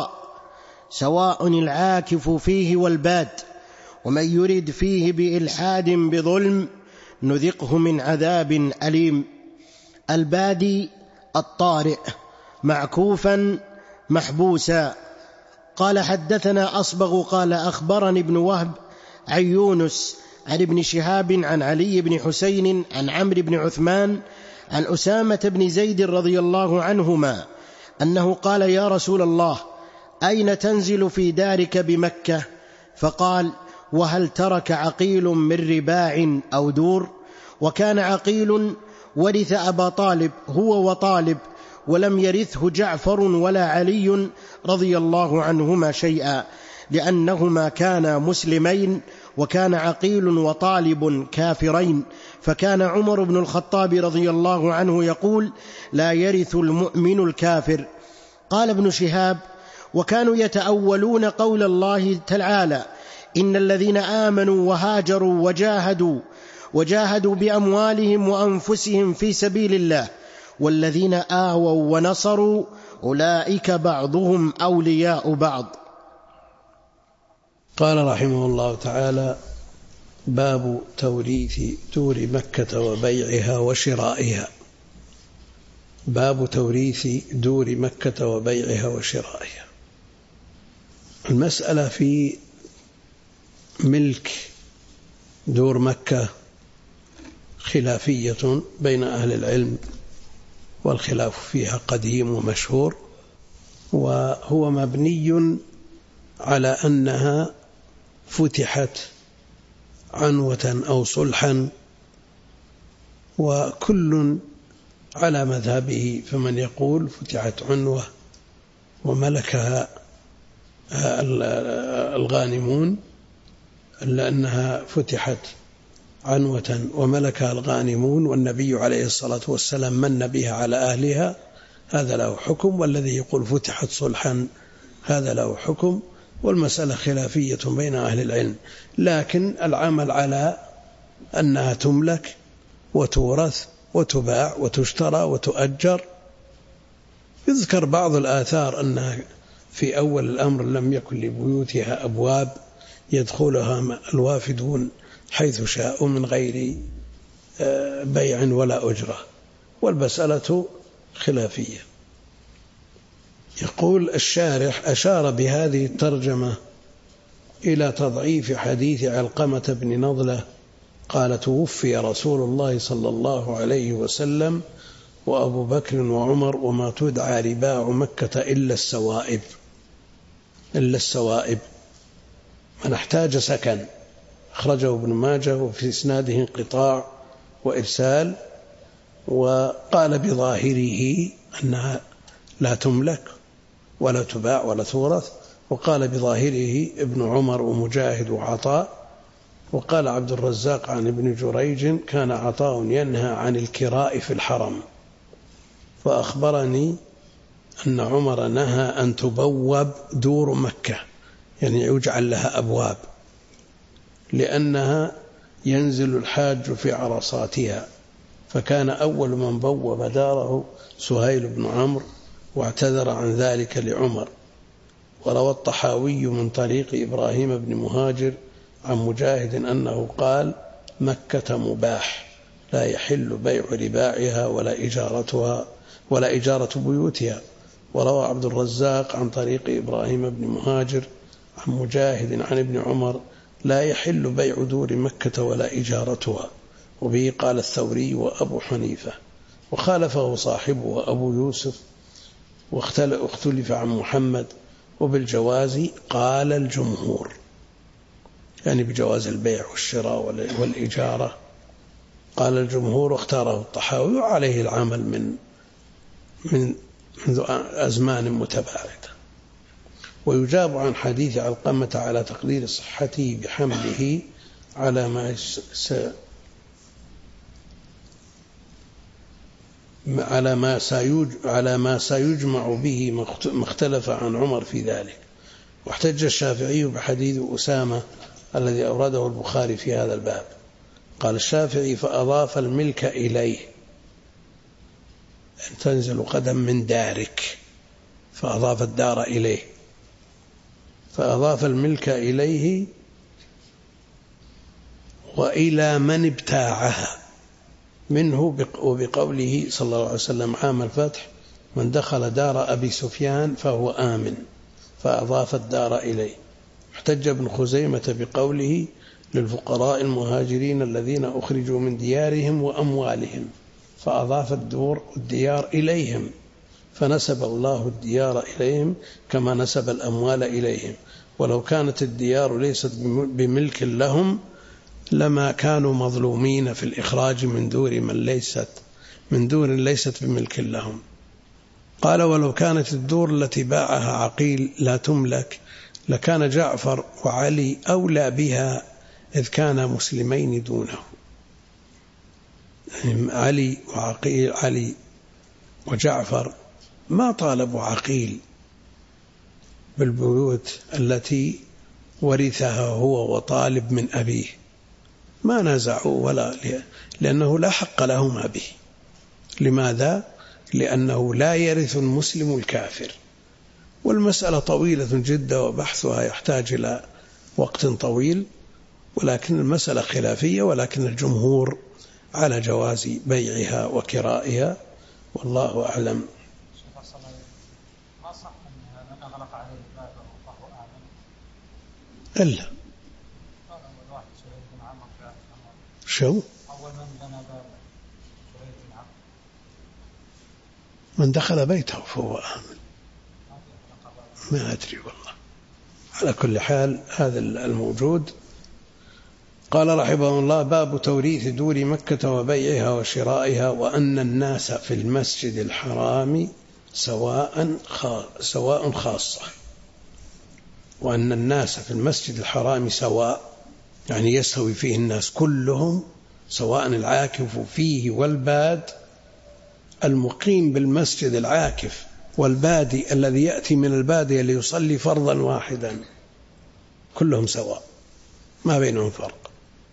سواء العاكف فيه والباد، ومن يرد فيه بإلحاد بظلم نذقه من عذاب أليم. البادي الطارئ، معكوفا محبوسا. قال حدثنا أصبغ قال أخبرني ابن وهب عن يونس عن ابن شهاب عن علي بن حسين عن عمرو بن عثمان عن أسامة بن زيد رضي الله عنهما أنه قال يا رسول الله أين تنزل في دارك بمكة؟ فقال وهل ترك عقيل من رباع أو دور؟ وكان عقيل ورث أبا طالب هو وطالب، ولم يرثه جعفر ولا علي رضي الله عنهما شيئا، لأنهما كانا مسلمين، وكان عقيل وطالب كافرين. فكان عمر بن الخطاب رضي الله عنه يقول لا يرث المؤمن الكافر. قال ابن شهاب وكانوا يتأولون قول الله تعالى إن الذين آمنوا وهاجروا وجاهدوا بأموالهم وأنفسهم في سبيل الله والذين آووا ونصروا أولئك بعضهم أولياء بعض. قال رحمه الله تعالى باب توريث دور مكة وبيعها وشرائها. باب توريث دور مكة وبيعها وشرائها. المسألة في ملك دور مكة خلافية بين أهل العلم، والخلاف فيها قديم ومشهور، وهو مبني على أنها فتحت عنوة أو صلحا، وكل على مذهبه، فمن يقول فتحت عنوة وملكها الغانمون، لأنها فتحت عنوة وملكها الغانمون والنبي عليه الصلاة والسلام من بها على أهلها، هذا له حكم، والذي يقول فتحت صلحا هذا له حكم. والمسألة خلافية بين أهل العلم، لكن العمل على أنها تملك وتورث وتباع وتشترى وتؤجر. يذكر بعض الآثار أنها في أول الأمر لم يكن لبيوتها أبواب يدخلها الوافدون حيث شاءوا من غير بيع ولا أجرة، والمسألة خلافية. يقول الشارح أشار بهذه الترجمة إلى تضعيف حديث علقمة بن نضلة قال توفي رسول الله صلى الله عليه وسلم وأبو بكر وعمر وما تدعى رباع مكة إلا السوائب. من احتاج سكن، أخرجه ابن ماجه وفي إسناده انقطاع وإرسال، وقال بظاهره أنها لا تملك ولا تباع ولا تورث، وقال بظاهره ابن عمر ومجاهد وعطاء. وقال عبد الرزاق عن ابن جريج كان عطاء ينهى عن الكراء في الحرم، فأخبرني أن عمر نهى أن تبوب دور مكة، يعني يجعل لها أبواب، لأنها ينزل الحاج في عرصاتها، فكان أول من بوب داره سهيل بن عمرو، واعتذر عن ذلك لعمر. وروى الطحاوي من طريق إبراهيم بن مهاجر عن مجاهد أنه قال: مكة مباح، لا يحل بيع رباعها ولا إجارة بيوتها. وروى عبد الرزاق عن طريق إبراهيم بن مهاجر عن مجاهد عن ابن عمر: لا يحل بيع دور مكة ولا إجارتها. وبه قال الثوري وأبو حنيفة، وخالفه صاحبه أبو يوسف، واختلف عن محمد. وبالجواز قال الجمهور، يعني بجواز البيع والشراء والإجارة قال الجمهور، واختاره الطحاوي، وعليه العمل منذ أزمان متباعدة. ويجاب عن حديث علقمة على تقدير صحته بحمله على ما سيجمع به ما اختلف عن عمر في ذلك. واحتج الشافعي بحديث أسامة الذي أورده البخاري في هذا الباب. قال الشافعي: فأضاف الملك إليه، أن تنزل قدم من دارك، فأضاف الدار إليه، فأضاف الملك إليه وإلى من ابتاعها منه، وبقوله صلى الله عليه وسلم عام الفتح: من دخل دار أبي سفيان فهو آمن، فأضاف الدار إليه. احتج ابن خزيمة بقوله: للفقراء المهاجرين الذين أخرجوا من ديارهم وأموالهم، فأضاف الديار إليهم، فنسب الله الديار إليهم كما نسب الأموال إليهم. ولو كانت الديار ليست بملك لهم لما كانوا مظلومين في الإخراج من دور ليست بملك لهم. قال: ولو كانت الدور التي باعها عقيل لا تملك لكان جعفر وعلي أولى بها، إذ كانا مسلمين دونه. علي وجعفر ما طالبوا عقيل بالبيوت التي ورثها هو وطالب من أبيه، ما نازعوا لأنه لا حق لهما به. لماذا؟ لأنه لا يرث المسلم الكافر. والمسألة طويلة جدا وبحثها يحتاج إلى وقت طويل، ولكن المسألة خلافية، ولكن الجمهور على جواز بيعها وكرائها، والله أعلم. إلا شو من دخل بيته فهو آمن، ما أدري والله. على كل حال هذا الموجود. قال رحمه الله: باب توريث دور مكة وبيعها وشرائها، وأن الناس في المسجد الحرام سواء خاصة. وأن الناس في المسجد الحرام سواء، يعني يستوي فيه الناس كلهم، سواء العاكف فيه والباد، المقيم بالمسجد العاكف والبادي الذي يأتي من البادية ليصلي فرضا واحدا، كلهم سواء، ما بينهم فرق.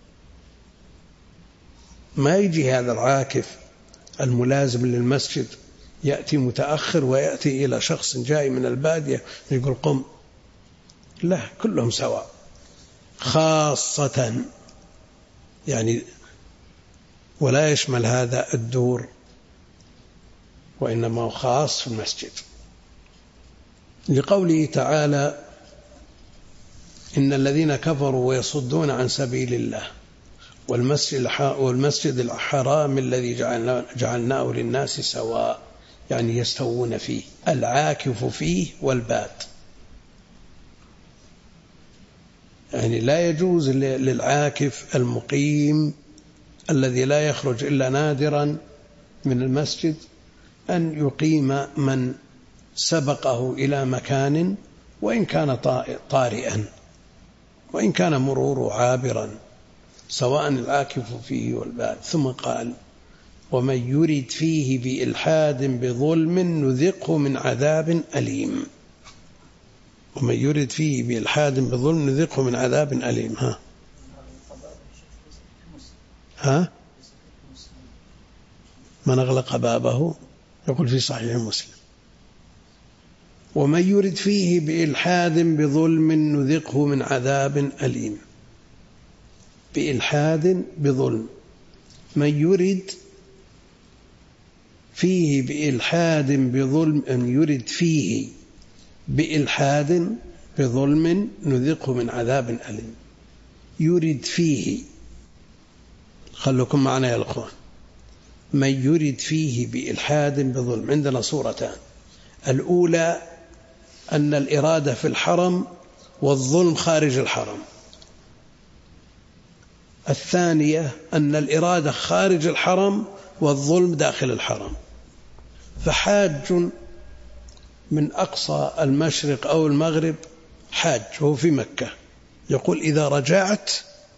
ما يجي هذا العاكف الملازم للمسجد يأتي متأخر ويأتي إلى شخص جاي من البادية يقول قم، لا، كلهم سواء. خاصة يعني ولا يشمل هذا الدور، وإنما هو خاص في المسجد، لقوله تعالى: إن الذين كفروا ويصدون عن سبيل الله والمسجد الحرام الذي جعلناه للناس سواء، يعني يستوون فيه، العاكف فيه والباد. يعني لا يجوز للعاكف المقيم الذي لا يخرج إلا نادرا من المسجد أن يقيم من سبقه إلى مكان وإن كان طارئا، وإن كان مروره عابرا، سواء العاكف فيه والباد. ثم قال: ومن يرد فيه بإلحاد بظلم نذقه من عذاب أليم. ومن يرد فيه بإلحاد بظلم نذقه من عذاب أليم. ها من أغلق بابه؟ يقول في صحيح مسلم: ومن يرد فيه بإلحاد بظلم نذقه من عذاب أليم. بإلحاد بظلم، من يرد فيه بإلحاد بظلم، أن يرد فيه بإلحاد بظلم نذقه من عذاب أليم. يرد فيه، خلوكم معنا يا الأخوان، من يرد فيه بإلحاد بظلم. عندنا صورتان: الأولى أن الإرادة في الحرم والظلم خارج الحرم. الثانية أن الإرادة خارج الحرم والظلم داخل الحرم. فحاج من أقصى المشرق أو المغرب، حاج هو في مكة، يقول: إذا رجعت،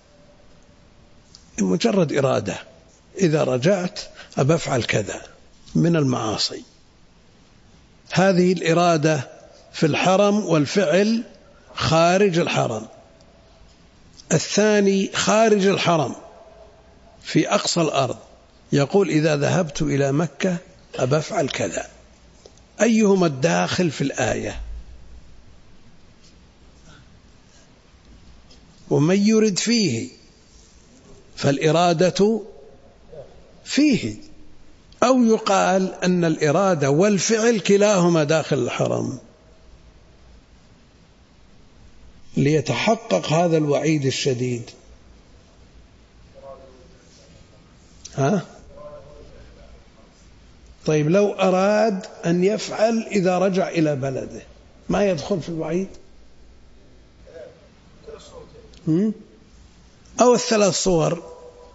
مجرد إرادة، إذا رجعت أبفعل كذا من المعاصي. هذه الإرادة في الحرم والفعل خارج الحرم. الثاني خارج الحرم في أقصى الأرض، يقول: إذا ذهبت إلى مكة أبفعل كذا. أيهما الداخل في الآية؟ ومن يرد فيه، فالإرادة فيه. أو يقال أن الإرادة والفعل كلاهما داخل الحرم، ليتحقق هذا الوعيد الشديد. طيب لو أراد أن يفعل إذا رجع إلى بلده، ما يدخل في الوعيد؟ أو الثلاث صور؟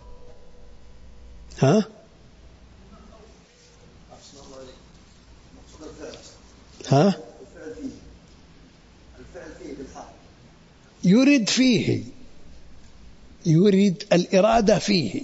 يريد فيه، يريد الإرادة فيه،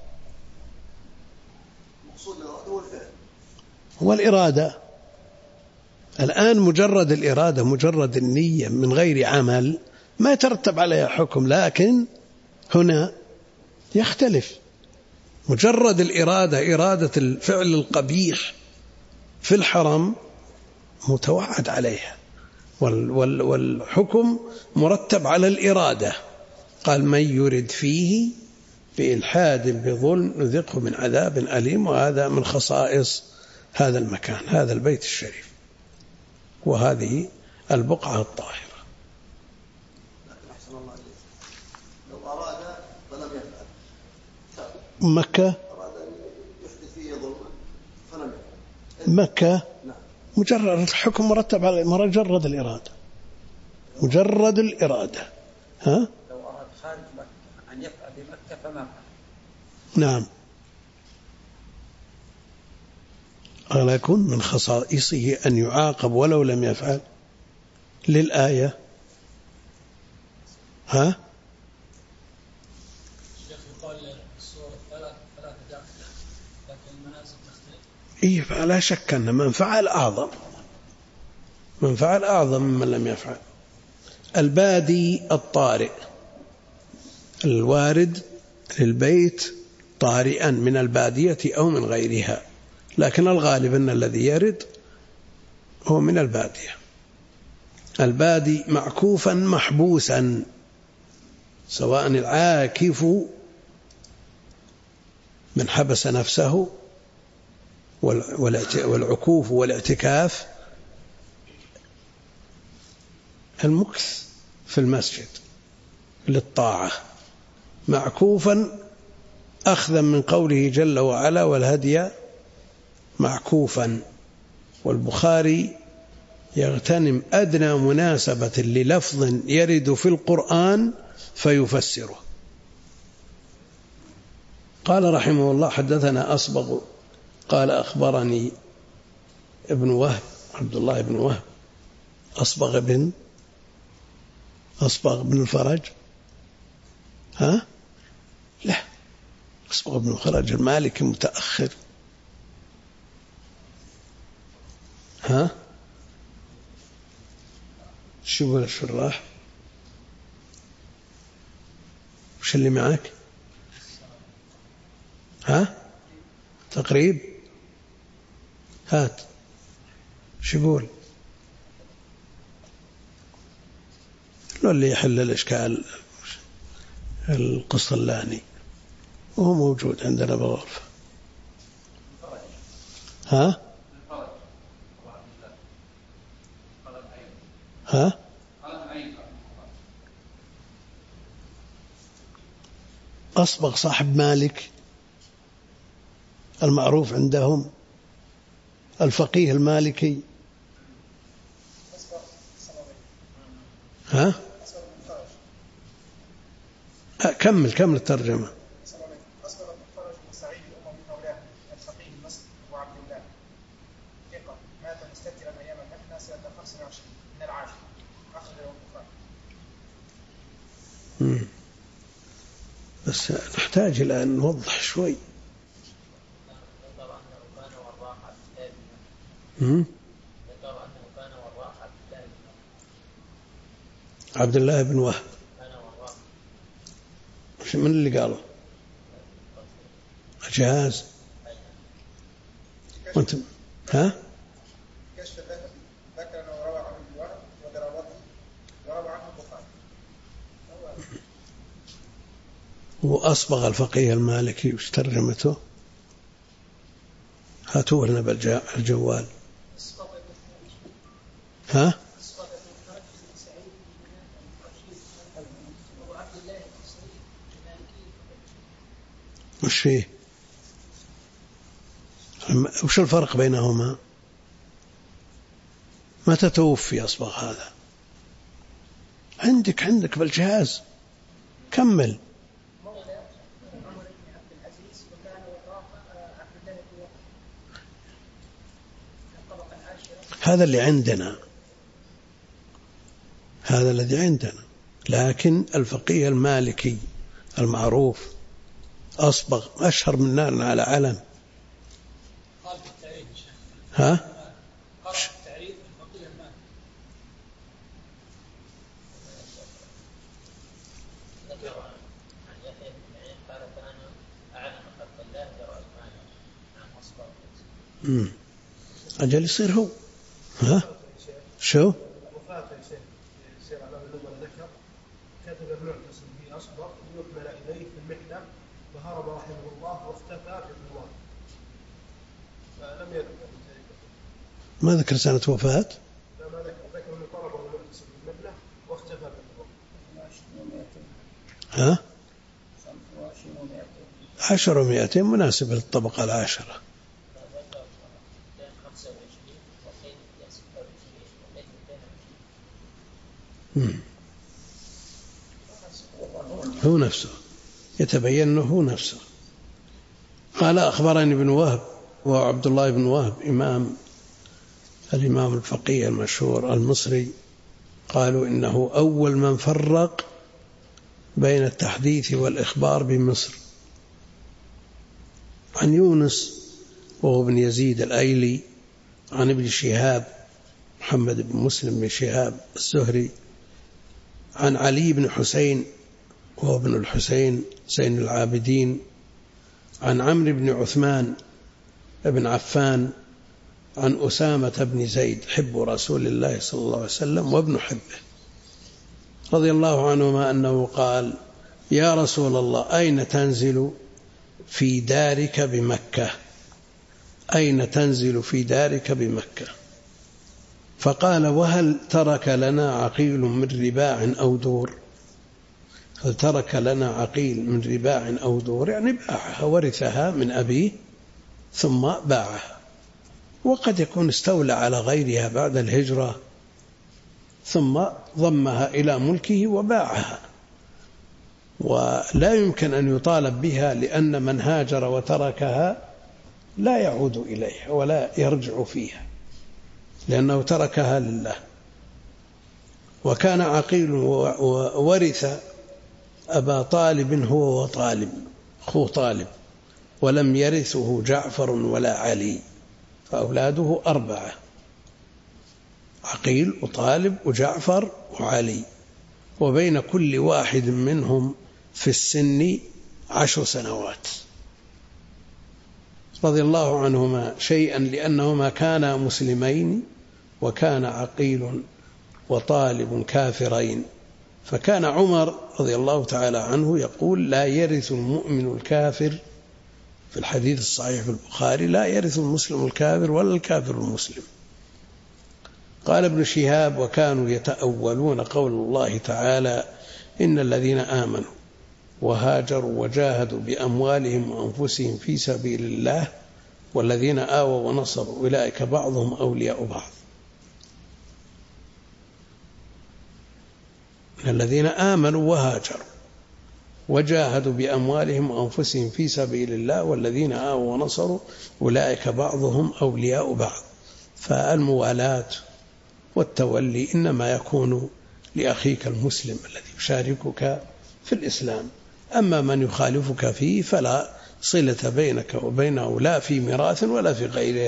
هو الإرادة. الآن مجرد الإرادة، مجرد النية من غير عمل ما يترتب عليها حكم، لكن هنا يختلف. مجرد الإرادة، إرادة الفعل القبيح في الحرم متوعد عليها، والحكم مرتب على الإرادة. قال: من يرد فيه بإلحاد بظلم نذقه من عذاب أليم. وهذا من خصائص هذا المكان، هذا البيت الشريف، وهذه البقعة الطاهرة. أحسن الله عليك. لو أراد فلم يفعل، مكة أراد أن يحدث فيه ظلما فلم يفعل، مكة مجرد الحكم مرتب على مجرد الإرادة، مجرد الإرادة. لو أراد خارج مكة أن يفعل بمكة فما فعل. نعم. ولكن من خصائصه أن يعاقب ولو لم يفعل للآية. يقال الصور الثلاث داخلة، لكن المنازل تختلف. فلا شك أن من فعل أعظم، من فعل أعظم ممن لم يفعل. البادي الطارئ، الوارد للبيت طارئا من البادية أو من غيرها، لكن الغالب أن الذي يرد هو من البادية. البادي معكوفا محبوسا، سواء العاكف من حبس نفسه، والعكوف والاعتكاف المكث في المسجد للطاعة، معكوفا أخذا من قوله جل وعلا: والهدي معكوفا. والبخاري يغتنم أدنى مناسبة للفظ يرد في القرآن فيفسره. قال رحمه الله: حدثنا أصبغ قال أخبرني ابن وهب، عبد الله بن وهب. أصبغ بن الفرج، ها؟ لا، أصبغ بن الفرج المالكي متأخر. ها؟ شو يقول الشراح؟ وش اللي معك؟ ها؟ تقريب؟ هات. شو يقول؟ لو اللي يحل الإشكال القسطلاني وهو موجود عندنا بالغرفة. ها؟ ها؟ أصبغ صاحب مالك المعروف عندهم، الفقيه المالكي. ها؟ كمل الترجمة. أصبغ بن فرج بن سعيد الأموي مولاه الفقيه المصري أبو عبد الله ثقة، مات مستترا أيام الفتنة سنة 25 من العاشر، أخرجه البخاري. بس نحتاج إلى أن نوضح شوي. عبد الله بن وهب من اللي قاله؟ جهاز وانت ها؟ كشف الذهبي ذكر انه روى عنه الوهب ودراوطي وروى عنه البخاري. وأصبغ الفقيه المالكي وش ترجمته؟ هاتوه لنا بالجوال. ها؟ وش فيه؟ وش الفرق بينهما؟ متى توفي أصبغ هذا؟ عندك بالجهاز. كمل. هذا اللي عندنا، هذا الذي عندنا. لكن الفقيه المالكي المعروف أصبغ أشهر من نار على علم. ها؟ أجل يصير هو. ها؟ شو؟ كتب المعتصم في أصبغ يكمل إليه في المحنة فهرب رحمه الله واختفى بالرضوان فلم يذكر. ما ذكر سنة وفاة؟ لا ما ذكر من طلبه المعتصم في المحنة واختفى بالرضوان. ها؟ 10 و200 مناسب للطبقة العاشرة. هو نفسه يتبين أنه هو نفسه. قال: أخبرني ابن وهب وعبد الله بن وهب الإمام الفقيه المشهور المصري. قالوا إنه أول من فرق بين التحديث والإخبار بمصر. عن يونس وهو ابن يزيد الأيلي، عن ابن شهاب محمد بن مسلم بن شهاب الزهري، عن علي بن حسين وهو ابن الحسين زين العابدين، عن عمرو بن عثمان بن عفان، عن أسامة بن زيد حب رسول الله صلى الله عليه وسلم وابن حبه رضي الله عنهما أنه قال: يا رسول الله أين تنزل في دارك بمكة؟ أين تنزل في دارك بمكة؟ فقال: وهل ترك لنا عقيل من رباع أو دور؟ هل ترك لنا عقيل من رباع أو دور؟ يعني باعها ورثها من أبيه ثم باعها. وقد يكون استولى على غيرها بعد الهجرة ثم ضمها إلى ملكه وباعها، ولا يمكن أن يطالب بها، لأن من هاجر وتركها لا يعود إليها ولا يرجع فيها، لأنه تركها لله. وكان عقيل وورث أبا طالب هو وطالب أخو طالب، ولم يرثه جعفر ولا علي، فأولاده 4: عقيل وطالب وجعفر وعلي، وبين كل واحد منهم في السن 10 سنوات رضي الله عنهما شيئا، لأنهما كانا مسلمين، وكان عقيل وطالب كافرين. فكان عمر رضي الله تعالى عنه يقول: لا يرث المؤمن الكافر، في الحديث الصحيح في البخاري: لا يرث المسلم الكافر ولا الكافر المسلم. قال ابن شهاب: وكانوا يتأولون قول الله تعالى: إن الذين آمنوا وهاجروا وجاهدوا بأموالهم وأنفسهم في سبيل الله والذين آووا ونصروا أولئك بعضهم أولياء بعض. الذين آمنوا وهاجروا وجاهدوا بأموالهم وأنفسهم في سبيل الله والذين آووا ونصروا أولئك بعضهم أولياء بعض. فالموالاة والتولي إنما يكون لأخيك المسلم الذي يشاركك في الإسلام، أما من يخالفك فيه فلا صلة بينك وبينه، لا في ميراث ولا في غيره.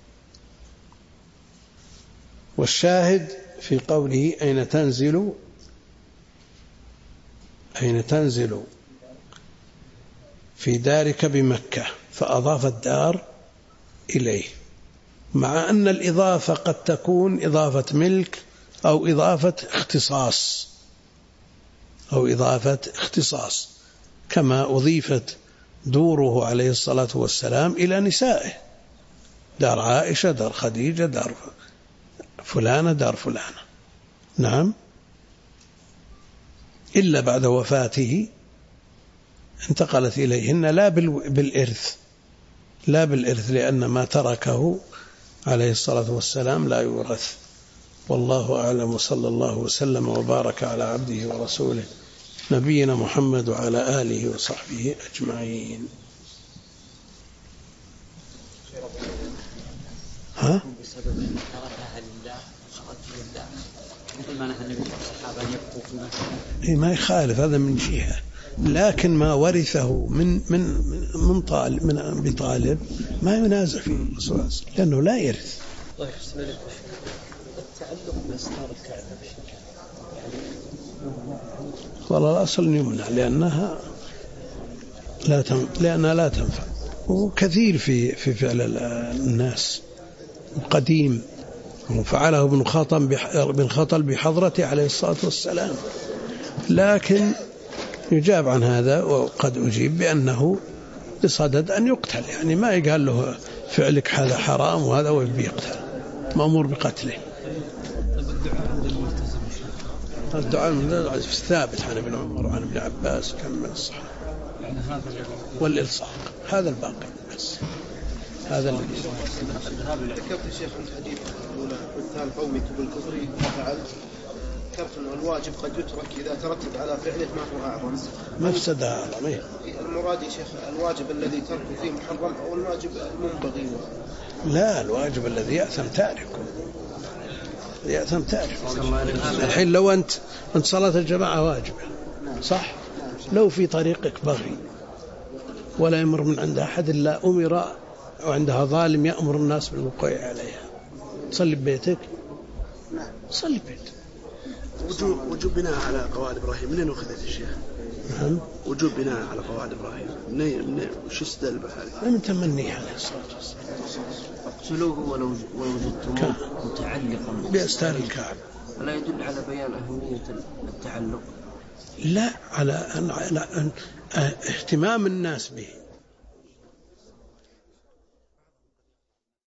والشاهد في قوله: أين تنزل في دارك بمكة، فأضاف الدار إليه، مع أن الإضافة قد تكون إضافة ملك أو إضافة اختصاص، كما أضيفت دوره عليه الصلاة والسلام إلى نسائه: دار عائشة، دار خديجة، دار فلانة، دار فلانة. نعم، إلا بعد وفاته انتقلت إليهن لا بالإرث، لأن ما تركه عليه الصلاة والسلام لا يورث. والله أعلم، وصلى الله وسلم وبارك على عبده ورسوله نبينا محمد وعلى آله وصحبه أجمعين. بسبب أن تركها لله خرج لله، مثل ما نهى النبي الصحابة أن يبقوا في مكة. ما يخالف هذا من جهة، لكن ما ورثه من بطالب ما ينازع فيه الرسول، لأنه لا يرث. التعلق بأستار الكعبة والله الأصل يمنع، لأنها لا تنفع، وكثير في فعل الناس قديم، وفعله ابن خطل بحضرته عليه الصلاة والسلام. لكن يجاب عن هذا، وقد أجيب بأنه بصدد أن يقتل، يعني ما يقال له فعلك هذا حرام وهذا ويبي يقتل، مأمور بقتله. الدعاء من ثابت عن ابن عمر وعن ابن عباس وكم من الصحابة، والإلصاق هذا الباقي بس. هذا الذي ذكرت الشيخ في الحديث الأولى: مثال قومك بالكفر ففعل، ذكرت أن الواجب قد يترك إذا ترتب على فعله ما هو أعظم. مفسدة أعظم. المراد يا شيخ الواجب الذي تركه فيه محرم أو الواجب المنبغي؟ لا، الواجب الذي يأثم تاركه. الحين لو أنت صلاة الجماعة واجبة صح، لو في طريقك بغي ولا يمر من عند أحد إلا أمر، أو عندها ظالم يأمر الناس بالوقوع عليها، صلي ببيتك، صلي ببيتك. وجوب بناء على قواعد إبراهيم منين أخذت الشيخ؟ نعم، وجوب بناء على قواعد إبراهيم منين وش استدل بهذا؟ من تمنيه عليه الصلاة والسلام: اقتلوه ولو وجدتموه متعلقا بأستار الكعبة. ولا يدل على بيان أهمية التعلق؟ لا، على أن اهتمام الناس به.